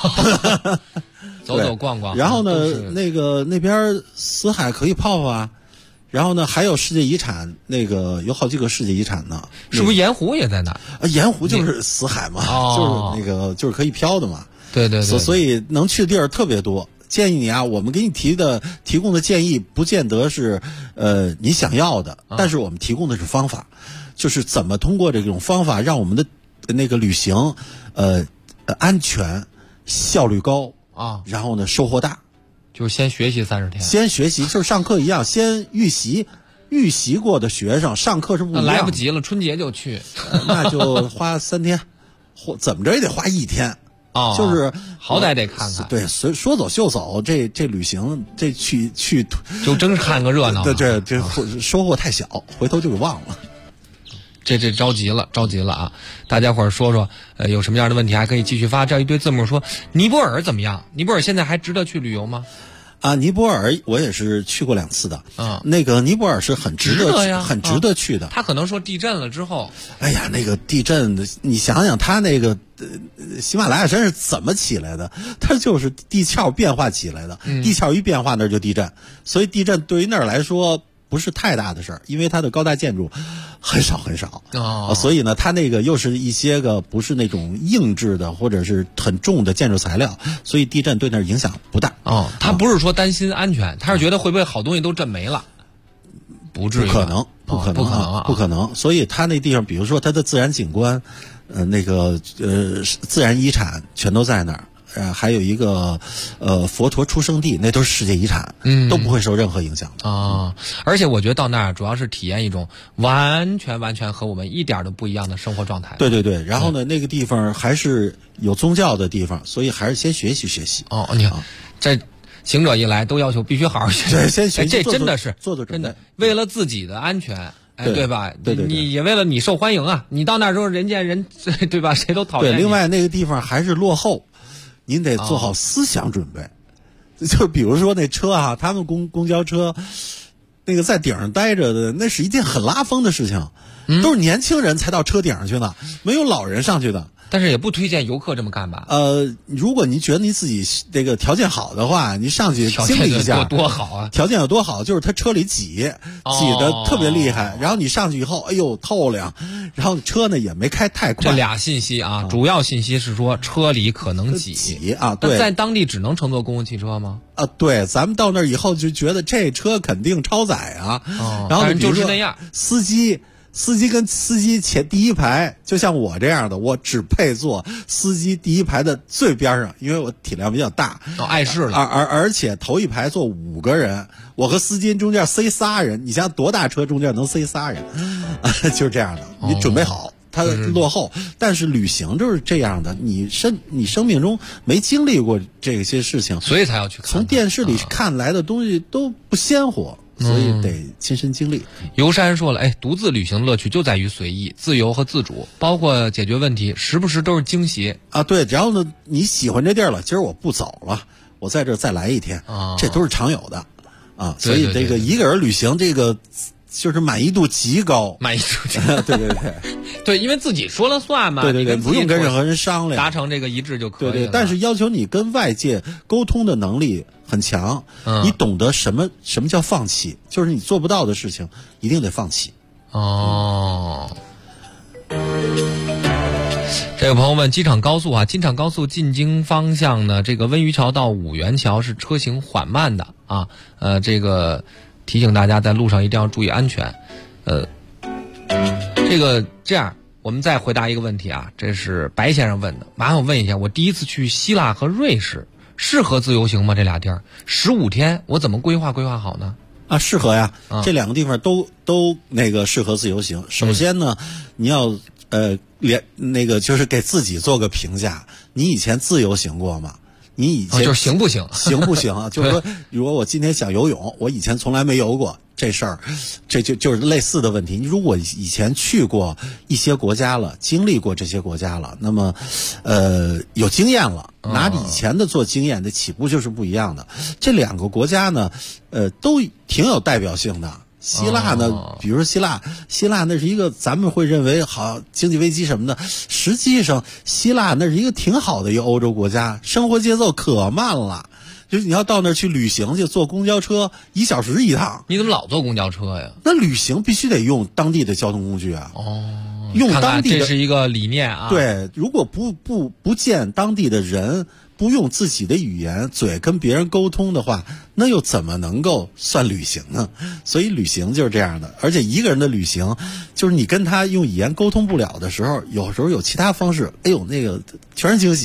走走逛逛。 然后呢，那边死海可以泡啊。然后呢，还有世界遗产，有好几个世界遗产呢。 是不是盐湖也在那？ 盐湖就是死海嘛，就是就是可以漂的嘛。 对。 所以能去的地儿特别多。建议你啊，我们给你提供的建议不见得是你想要的，但是我们提供的是方法，就是怎么通过这种方法让我们的旅行安全、效率高啊，然后呢收获大。 就是先学习30天， 先学习就是上课一样，先预习过的学生上课是不一样的。 来不及了，春节就去， 那就花3天，或怎么着也得花1天。就是好歹得看看。 对，说走就走，这旅行这去就真是看个热闹。 对，这收获太小，回头就给忘了。 这着急了啊！大家伙儿说说，有什么样的问题还可以继续发。这一堆字幕说尼泊尔怎么样？尼泊尔现在还值得去旅游吗？ 尼泊尔我也是去过2次的。那个尼泊尔是很值得去的。 他可能说地震了之后， 哎呀，那个地震，你想想他那个喜马拉雅山是怎么起来的？它就是地壳变化起来的。地壳一变化那儿就地震，所以地震对于那儿来说不是太大的事儿，因为它的高大建筑很少，所以呢，它那个又是一些个不是那种硬质的或者是很重的建筑材料，所以地震对那儿影响不大。 他不是说担心安全，他是觉得会不会好东西都震没了？不至于， 不可能。所以它那地方，比如说它的自然景观，自然遗产全都在那儿。还有一个佛陀出生地，那都是世界遗产，都不会受任何影响的而且我觉得到那儿主要是体验一种完全和我们一点都不一样的生活状态。 对，然后呢，那个地方还是有宗教的地方，所以还是先学习。 你看，这行者一来都要求必须好好学习， 先学习。 这真的是做准备， 为了自己的安全。对吧？ 对， 你也为了你受欢迎啊！你到那时候人见人，对吧？谁都讨厌你。 对，另外那个地方还是落后。您得做好思想准备，就比如说那车他们公交车，那个在顶上待着的，那是一件很拉风的事情，都是年轻人才到车顶上去呢，没有老人上去的。 但是也不推荐游客这么干吧？ 如果你觉得你自己这个条件好的话，你上去经历一下多好啊！ 条件有多好，就是他车里挤得特别厉害，然后你上去以后，哎呦透亮，然后车呢也没开太快。 这俩信息主要信息是说车里可能挤啊，对， 在当地只能乘坐公共汽车吗？ 对，咱们到那儿以后就觉得这车肯定超载啊，然后就是那样， 司机跟司机前第一排，就像我这样的，我只配坐司机第一排的最边上，因为我体量比较大， 碍事了。 而且头一排坐5个人，我和司机中间塞仨人，你想多大车中间能塞仨人，就是这样的。你准备好，它落后，但是旅行就是这样的，你生命中没经历过这些事情， 所以才要去看。 从电视里看来的东西都不鲜活。所以得亲身经历。 游山说了，独自旅行乐趣就在于随意、自由和自主，包括解决问题，时不时都是惊喜啊。对，然后呢，你喜欢这地儿了，今儿我不走了，我在这儿再来一天，这都是常有的啊。所以这个一个人旅行，这个就是满意度极高， 对，因为自己说了算嘛， 对，不用跟任何人商量， 达成这个一致就可以了。 对，但是要求你跟外界沟通的能力很强，你懂得什么叫放弃，就是你做不到的事情一定得放弃。 这个朋友问，机场高速金场高速进京方向呢，这个温榆桥到五元桥是车行缓慢的啊，这个提醒大家在路上一定要注意安全。这样我们再回答一个问题啊，这是白先生问的，麻烦我问一下，我第一次去希腊和瑞士适合自由行吗？这俩地儿15天，我怎么规划好呢？ 适合呀，这2个地方都那个适合自由行。首先呢，你要就是给自己做个评价，你以前自由行过吗？你以前就是行不行？ 行不行啊？就是说，如果我今天想游泳，我以前从来没游过这事儿，这就是类似的问题。你如果以前去过一些国家了，经历过这些国家了，那么有经验了，拿以前的做经验的起步就是不一样的。这2个国家呢，都挺有代表性的。希腊呢，比如说希腊那是一个咱们会认为好经济危机什么的，实际上希腊那是一个挺好的一个欧洲国家，生活节奏可慢了，就是你要到那儿去旅行去，坐公交车1小时一趟。 你怎么老坐公交车呀？ 那旅行必须得用当地的交通工具啊。用当地的， 这是一个理念啊。 对，如果不见当地的人，不用自己的语言嘴跟别人沟通的话，那又怎么能够算旅行呢？所以旅行就是这样的，而且一个人的旅行，就是你跟他用语言沟通不了的时候，有时候有其他方式，那个全是惊喜。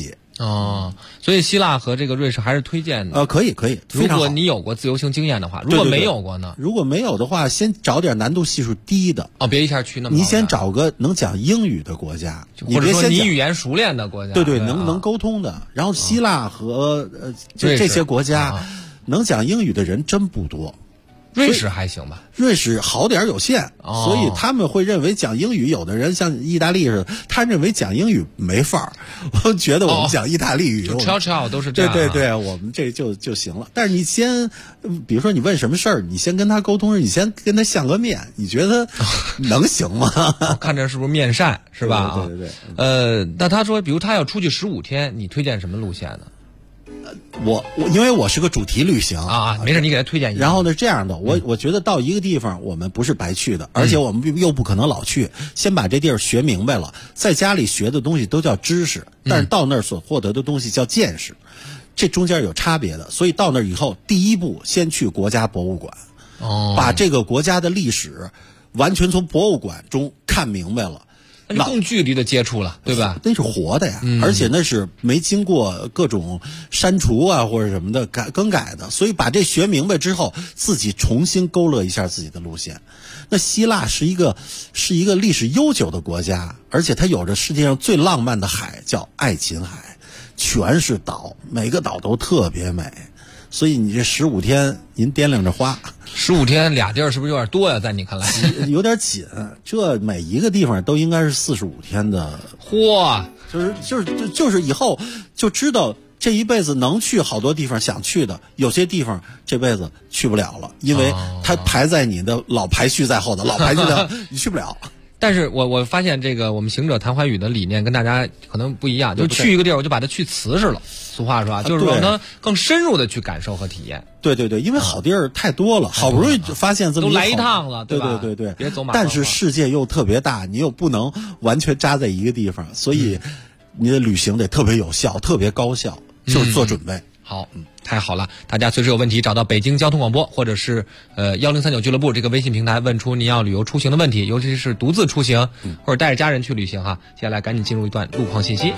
哦，所以希腊和这个瑞士还是推荐的。 可以， 如果你有过自由行经验的话，如果没有过呢？ 如果没有的话，先找点难度系数低的。 别一下去那么。 你先找个能讲英语的国家， 或者说你语言熟练的国家。 对，能沟通的。然后希腊和这些国家，能讲英语的人真不多。 瑞士还行吧， 瑞士好点有限，所以他们会认为讲英语，有的人像意大利似的，他认为讲英语没范儿。我觉得我们讲意大利语， 悄都是这样。 对，我们这就行了。但是你先，比如说你问什么事儿，你先跟他沟通，你先跟他相个面，你觉得能行吗？ 看着是不是面善是吧？ 对。 那他说，比如他要出去15天，你推荐什么路线呢？ 我因为我是个主题旅行没事，你给他推荐一下。 然后呢，这样的，我觉得到一个地方，我们不是白去的，而且我们又不可能老去，先把这地儿学明白了。在家里学的东西都叫知识，但是到那儿所获得的东西叫见识，这中间有差别的。所以到那儿以后，第一步先去国家博物馆，把这个国家的历史完全从博物馆中看明白了。 那就更距离的接触了，对吧？ 那是活的呀，而且那是没经过各种删除啊或者什么的更改的，所以把这学明白之后，自己重新勾勒一下自己的路线。那希腊是一个历史悠久的国家，而且它有着世界上最浪漫的海，叫爱琴海，全是岛，每个岛都特别美。所以你这15天您掂量着花 ，15天俩地儿是不是有点多呀？在你看来有点紧，这每一个地方都应该是45天的。 嚯， 就是以后就知道这一辈子能去好多地方想去的，有些地方这辈子去不了了，因为它排在你的老排序在后的，老排序在后你去不了。 但是我发现这个我们行者谈寰宇的理念跟大家可能不一样，就去一个地儿我就把它去瓷实了，俗话说就是让它更深入的去感受和体验。 对，因为好地儿太多了，好不容易发现这么都来一趟了，对吧？ 对， 别走马。 但是世界又特别大，你又不能完全扎在一个地方，所以你的旅行得特别有效，特别高效，就是做准备。 好，太好了！大家随时有问题找到北京交通广播或者是1039俱乐部这个微信平台，问出你要旅游出行的问题，尤其是独自出行或者带着家人去旅行哈。接下来赶紧进入一段路况信息。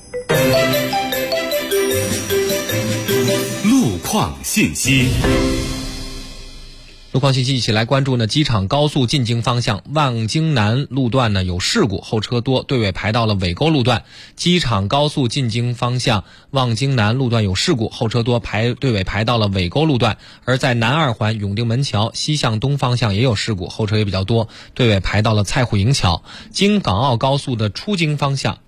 路况信息。 路况信息一起来关注呢，机场高速进京方向望京南路段呢有事故，后车多，队尾排到了尾沟路段。机场高速进京方向望京南路段有事故，后车多，队尾排到了尾沟路段。而在南二环永定门桥西向东方向也有事故，后车也比较多，队尾排到了蔡虎营桥。京港澳高速的出京方向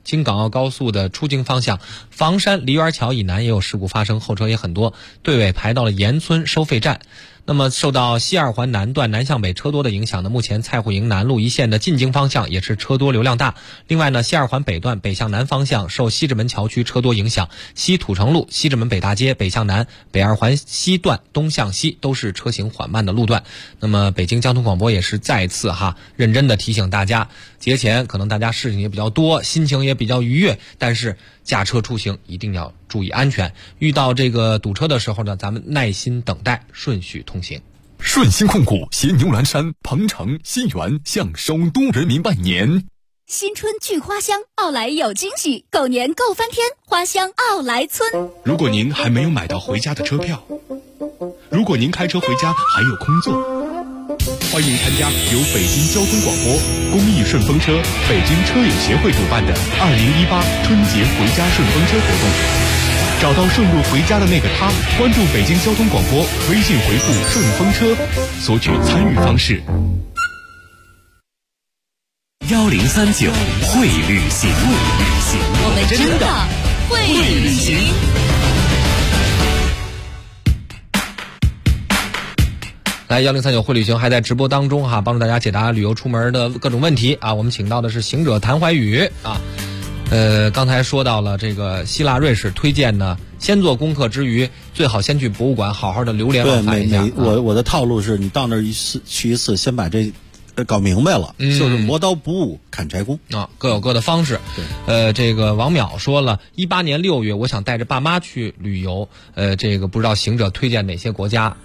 房山梨园桥以南也有事故发生，后车也很多，队尾排到了盐村收费站。那么受到西二环南段南向北车多的影响呢，目前蔡虎营南路一线的进京方向也是车多流量大。另外呢，西二环北段北向南方向受西直门桥区车多影响，西土城路、西直门北大街北向南、北二环西段东向西都是车行缓慢的路段。那么北京交通广播也是再次认真的提醒大家，节前可能大家事情也比较多，心情也比较愉悦，但是驾车出行一定要注意安全，遇到这个堵车的时候呢，咱们耐心等待，顺序通行。 顺心控股携牛栏山、鹏城、新源向首都人民拜年。 新春聚花香，奥莱有惊喜，狗年够翻天，花香奥莱村。 如果您还没有买到回家的车票，如果您开车回家还有空座，欢迎参加由北京交通广播、公益顺风车、北京车友协会主办的2018春节回家顺风车活动。找到顺路回家的那个他，关注北京交通广播，微信回复顺风车，索取参与方式。 1039会旅行， 我们真的会旅行。 来1039会旅行还在直播当中帮助大家解答旅游出门的各种问题我们请到的是行者谭怀宇刚才说到了这个希腊瑞士，推荐呢先做功课之余，最好先去博物馆好好的流连忘返一下。 我的套路是你到那儿去一次，先把这搞明白了，就是磨刀不误砍柴工各有各的方式。这个王淼说了，18年6月我想带着爸妈去旅游，这个不知道行者推荐哪些国家？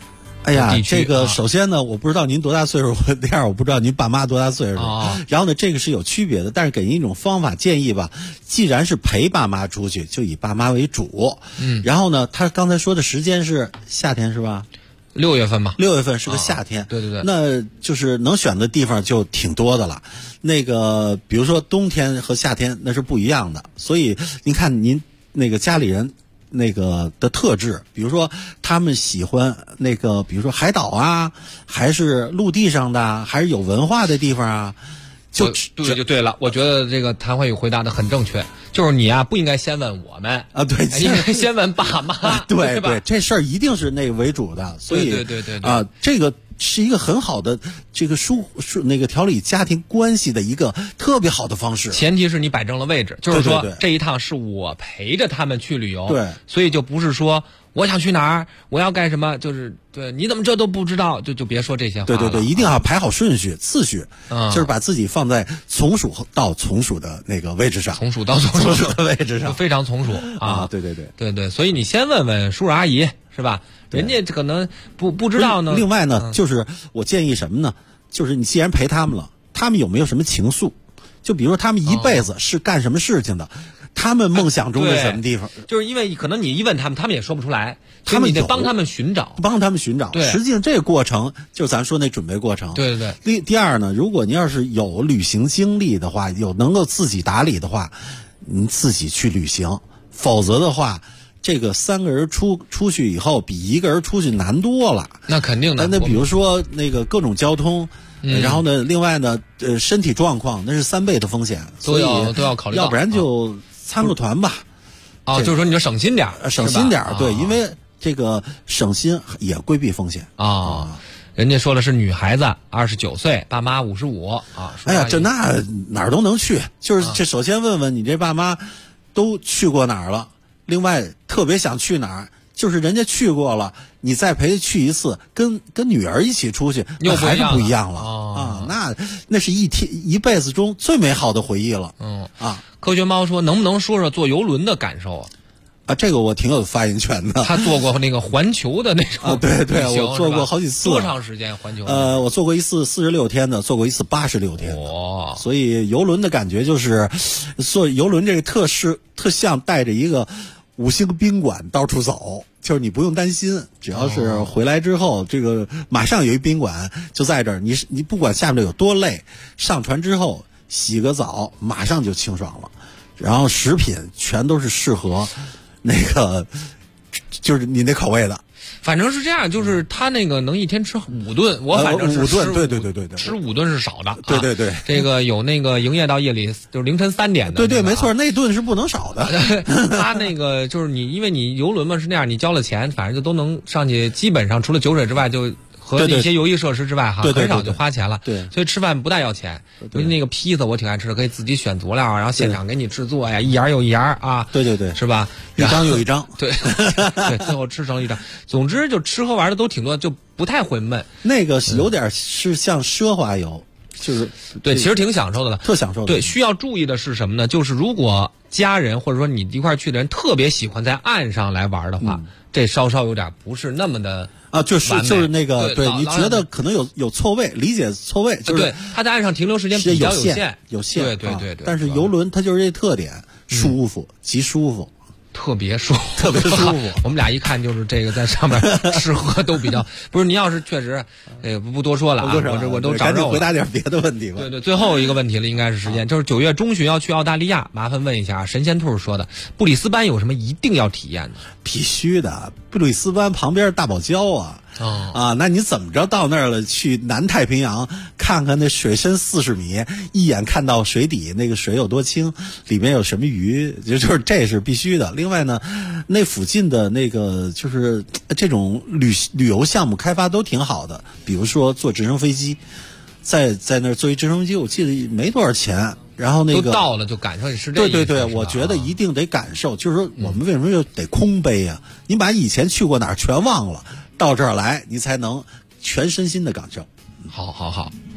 哎呀，这个首先呢，我不知道您多大岁数，第二我不知道您爸妈多大岁数。然后呢，这个是有区别的，但是给您一种方法建议吧。既然是陪爸妈出去，就以爸妈为主。然后呢，他刚才说的时间是夏天是吧 ？6月份嘛 ，6月份是个夏天。 对对对。 那就是能选的地方就挺多的了。那个比如说冬天和夏天那是不一样的，所以您看您那个家里人。那个的特质，比如说他们喜欢那个，比如说海岛啊，还是陆地上的，还是有文化的地方啊， 就对了。我觉得这个谭慧宇回答的很正确，就是你啊不应该先问我们啊，对， 应该先问爸妈， 对吧？ 这事儿一定是那个为主的，所以对啊，这个是一个很好的这个那个调理家庭关系的一个特别好的方式。 前提是你摆正了位置，就是说对这一趟是我陪着他们去旅游， 对， 所以就不是说我想去哪儿，我要干什么，就是对，你怎么这都不知道，就别说这些话了。 对，一定要排好顺序、次序，就是把自己放在从属到从属的那个位置上， 从属到从属的位置上， 非常从属啊！对，所以你先问问叔叔阿姨是吧？人家可能不知道呢。 另外呢，就是我建议什么呢？就是你既然陪他们了，他们有没有什么情愫？就比如说他们一辈子是干什么事情的？他们梦想中的什么地方？ 就是因为可能你一问他们也说不出来， 他们你得帮他们寻找。对， 实际上这个过程就是咱说那准备过程。 对。 第二呢，如果您要是有旅行经历的话，有能够自己打理的话，您自己去旅行。否则的话，这个3个人出去以后，比1个人出去难多了。 那肯定的。 那比如说那个各种交通。然后呢，另外呢，身体状况那是3倍的风险， 都要考虑到， 要不然就参个团吧。 就是说你就省心点对，因为这个省心也规避风险啊。人家说的是女孩子29岁，爸妈55啊。 哎呀，这那哪儿都能去，就是这首先问问你这爸妈都去过哪儿了，另外特别想去哪儿。就是人家去过了，你再陪他去一次，跟女儿一起出去，那还是不一样了啊！那是一辈子中最美好的回忆了。 科学猫说，能不能说说坐游轮的感受啊？这个我挺有发言权的。 他坐过那个环球的那种对，我坐过好几次。 多长时间环球？ 我坐过一次46天的，坐过一次86天的。所以游轮的感觉就是坐游轮这个特像带着一个5星宾馆到处走，就是你不用担心，只要是回来之后，这个马上有一宾馆就在这儿，你不管下面有多累，上船之后洗个澡，马上就清爽了。然后食品全都是适合那个，就是你那口味的。 反正是这样，就是他那个能一天吃5顿，我反正是 5顿，对， 吃5顿是少的。 对， 这个有那个营业到夜里就是凌晨3点的。 对，没错，那顿是不能少的。 他那个就是因为你游轮嘛是那样，你交了钱，反正就都能上去，基本上除了酒水之外就。和一些游艺设施之外很少就花钱了。 对， 所以吃饭不大要钱。因为那个披萨我挺爱吃的，可以自己选佐料，然后现场给你制作呀，一牙有一牙啊。 对， 是吧？ 一张有一张。 对，最后吃成了一张。总之就吃喝玩的都挺多，就不太会闷。 那个有点是像奢华游，就是对，其实挺享受的了， 特享受的。 对，需要注意的是什么呢？就是如果家人或者说你一块去的人特别喜欢在岸上来玩的话，这稍有点不是那么的。 就是那个对，你觉得可能有错位，理解错位，就是对他在岸上停留时间比较有限，对。 但是游轮它就是这特点，舒服，极舒服。 特别舒服。我们俩一看就是这个在上面吃喝都比较不是。您要是确实，不多说了啊，我都长肉了。赶紧回答点别的问题吧。 对，最后一个问题了，应该是时间，就是9月中旬要去澳大利亚，麻烦问一下神仙兔说的，布里斯班有什么一定要体验的？ 必须的，布里斯班旁边大堡礁啊。那你怎么着到那儿了？去南太平洋看看那水深40米，一眼看到水底那个水有多清，里面有什么鱼，就是这是必须的。另外呢，那附近的那个就是这种旅游项目开发都挺好的，比如说坐直升飞机，在那儿坐一直升飞机，我记得没多少钱。然后那个都到了就感受是这。 对，我觉得一定得感受，就是说我们为什么又得空杯啊？你把以前去过哪儿全忘了。到这儿来，你才能全身心的感受。 好。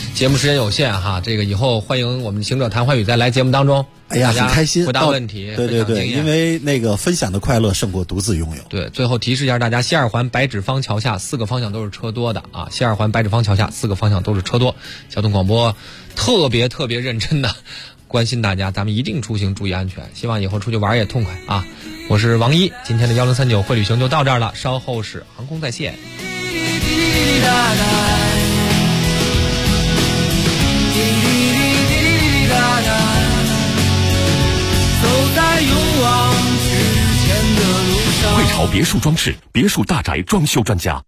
节目时间有限哈，这个以后欢迎我们行者谈寰宇再来节目当中， 哎呀，很开心， 回答问题， 对，因为那个分享的快乐胜过独自拥有。 对，最后提示一下大家，西二环白纸坊桥下4个方向都是车多的啊，西二环白纸坊桥下4个方向都是车多，交通广播特别认真的关心大家，咱们一定出行注意安全，希望以后出去玩也痛快啊！我是王一，今天的1039会旅行就到这儿了，稍后是航空在线。 走在勇往直前的路上。 汇潮别墅装饰，别墅大宅装修专家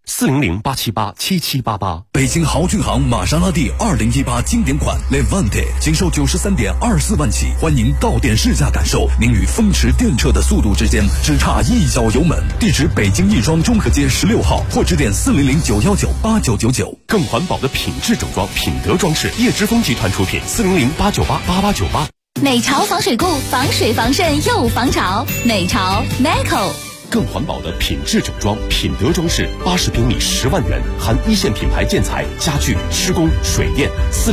，400-878-7788。 北京豪骏行玛莎拉蒂2018经典款 Levante， 仅售93.24万起，欢迎到店试驾感受，您与风驰电掣的速度之间只差一脚油门。地址北京亦庄中和街16号，或致电400-919-8999。 更环保的品质整装，品德装饰，叶之峰集团出品，400-898-8898。 美潮防水固，防水防渗又防潮。美潮 Meco。 更环保的品质整装，品德装饰，80平米10万元，含一线品牌建材、家具、施工、水电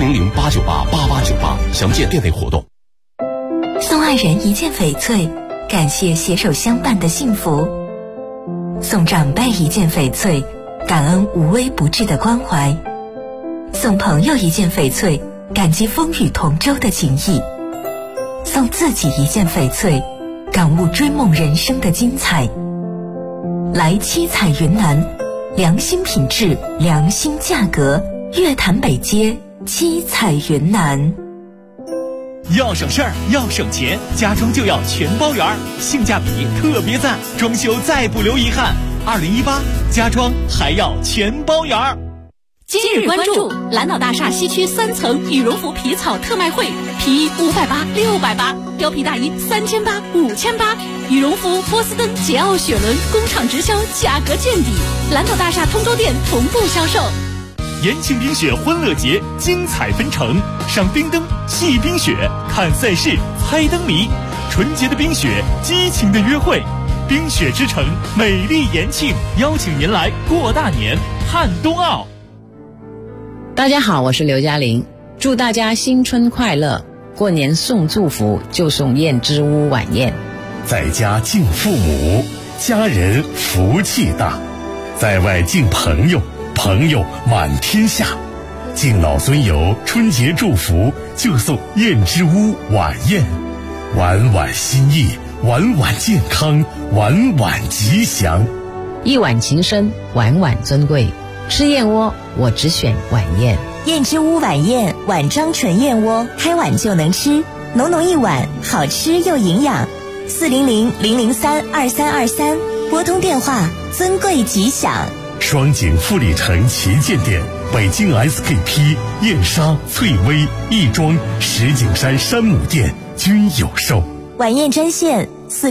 ，400-898-8898。详见店内活动。 送爱人一件翡翠，感谢携手相伴的幸福；送长辈一件翡翠，感恩无微不至的关怀；送朋友一件翡翠，感激风雨同舟的情谊；送自己一件翡翠，感悟追梦人生的精彩。来七彩云南，良心品质，良心价格，月坛北街七彩云南。 要省事儿，要省钱，家装就要全包圆，性价比特别赞，装修再不留遗憾。2018家装还要全包圆。 今日关注蓝岛大厦西区3层羽绒服皮草特卖会，皮衣580、680，貂皮大衣3800、5800，羽绒服波司登、捷奥雪伦工厂直销，价格见底。蓝岛大厦通州店同步销售。 延庆冰雪欢乐节精彩纷呈，上冰灯、戏冰雪、看赛事、猜灯谜，纯洁的冰雪，激情的约会。冰雪之城，美丽延庆，邀请您来过大年，看冬奥。 大家好，我是刘嘉玲，祝大家新春快乐！过年送祝福就送燕之屋晚宴。 在家敬父母，家人福气大；在外敬朋友，朋友满天下。敬老尊友春节祝福就送燕之屋晚宴，晚晚心意，晚晚健康，晚晚吉祥。 一碗情深，晚晚尊贵。吃燕窝我只选晚宴。 燕之屋晚宴，碗装纯燕窝，开碗就能吃，浓浓一碗，好吃又营养。400-003-2323，拨通电话，尊贵吉祥。 双井富里城旗舰店、北京 SKP、燕莎、翠微、亦庄、石景山山姆店均有售。 晚宴专线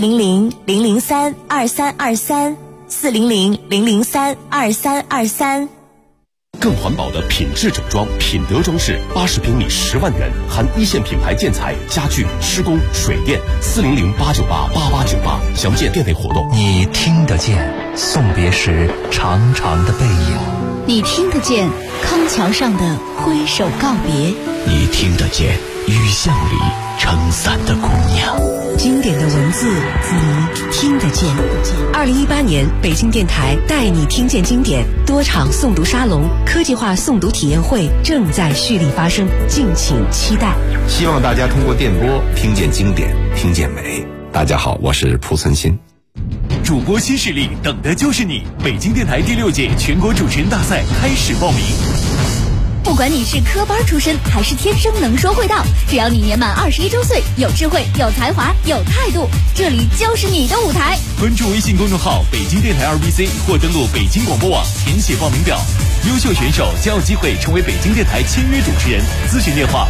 400-003-2323。400-003-2323。 更环保的品质整装，品德装饰，80平米10万元，含一线品牌建材、家具、施工、水电，400-898-8898。详见店内活动。 你听得见送别时长长的背影， 你听得见康桥上的挥手告别， 你听得见雨巷里撑伞的姑娘。 经典的文字，你听得见。2018年，北京电台带你听见经典多场诵读沙龙、科技化诵读体验会正在蓄力发生，敬请期待。 希望大家通过电波听见经典，听见美。大家好，我是蒲存昕。 主播新势力，等的就是你！北京电台第6届全国主持人大赛开始报名。 不管你是科班出身还是天生能说会道，只要你年满21周岁，有智慧、有才华、有态度，这里就是你的舞台。 关注微信公众号北京电台2BC 或登录北京广播网填写报名表，优秀选手将有机会成为北京电台签约主持人。咨询电话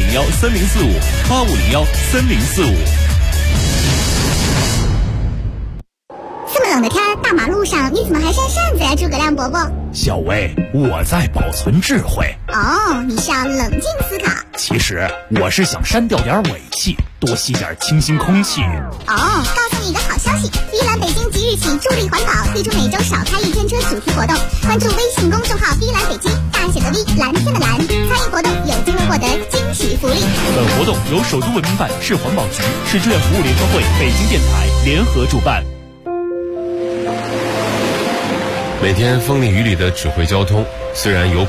85013045，85013045。 这么冷的天，大马路上你怎么还扇扇子呀，诸葛亮伯伯？ 小薇，我在保存智慧。 哦，你是要冷静思考。 其实我是想删掉点尾气，多吸点清新空气。 哦，告诉你一个好消息，碧蓝北京即日起助力环保，推出每周少开1天车主题活动。关注微信公众号碧蓝北京，大写的 V， 蓝天的蓝。参与活动有机会获得惊喜福利。 本活动由首都文明办、市环保局、市志愿服务联合会、北京电台联合主办。 每天风里雨里的指挥交通，虽然有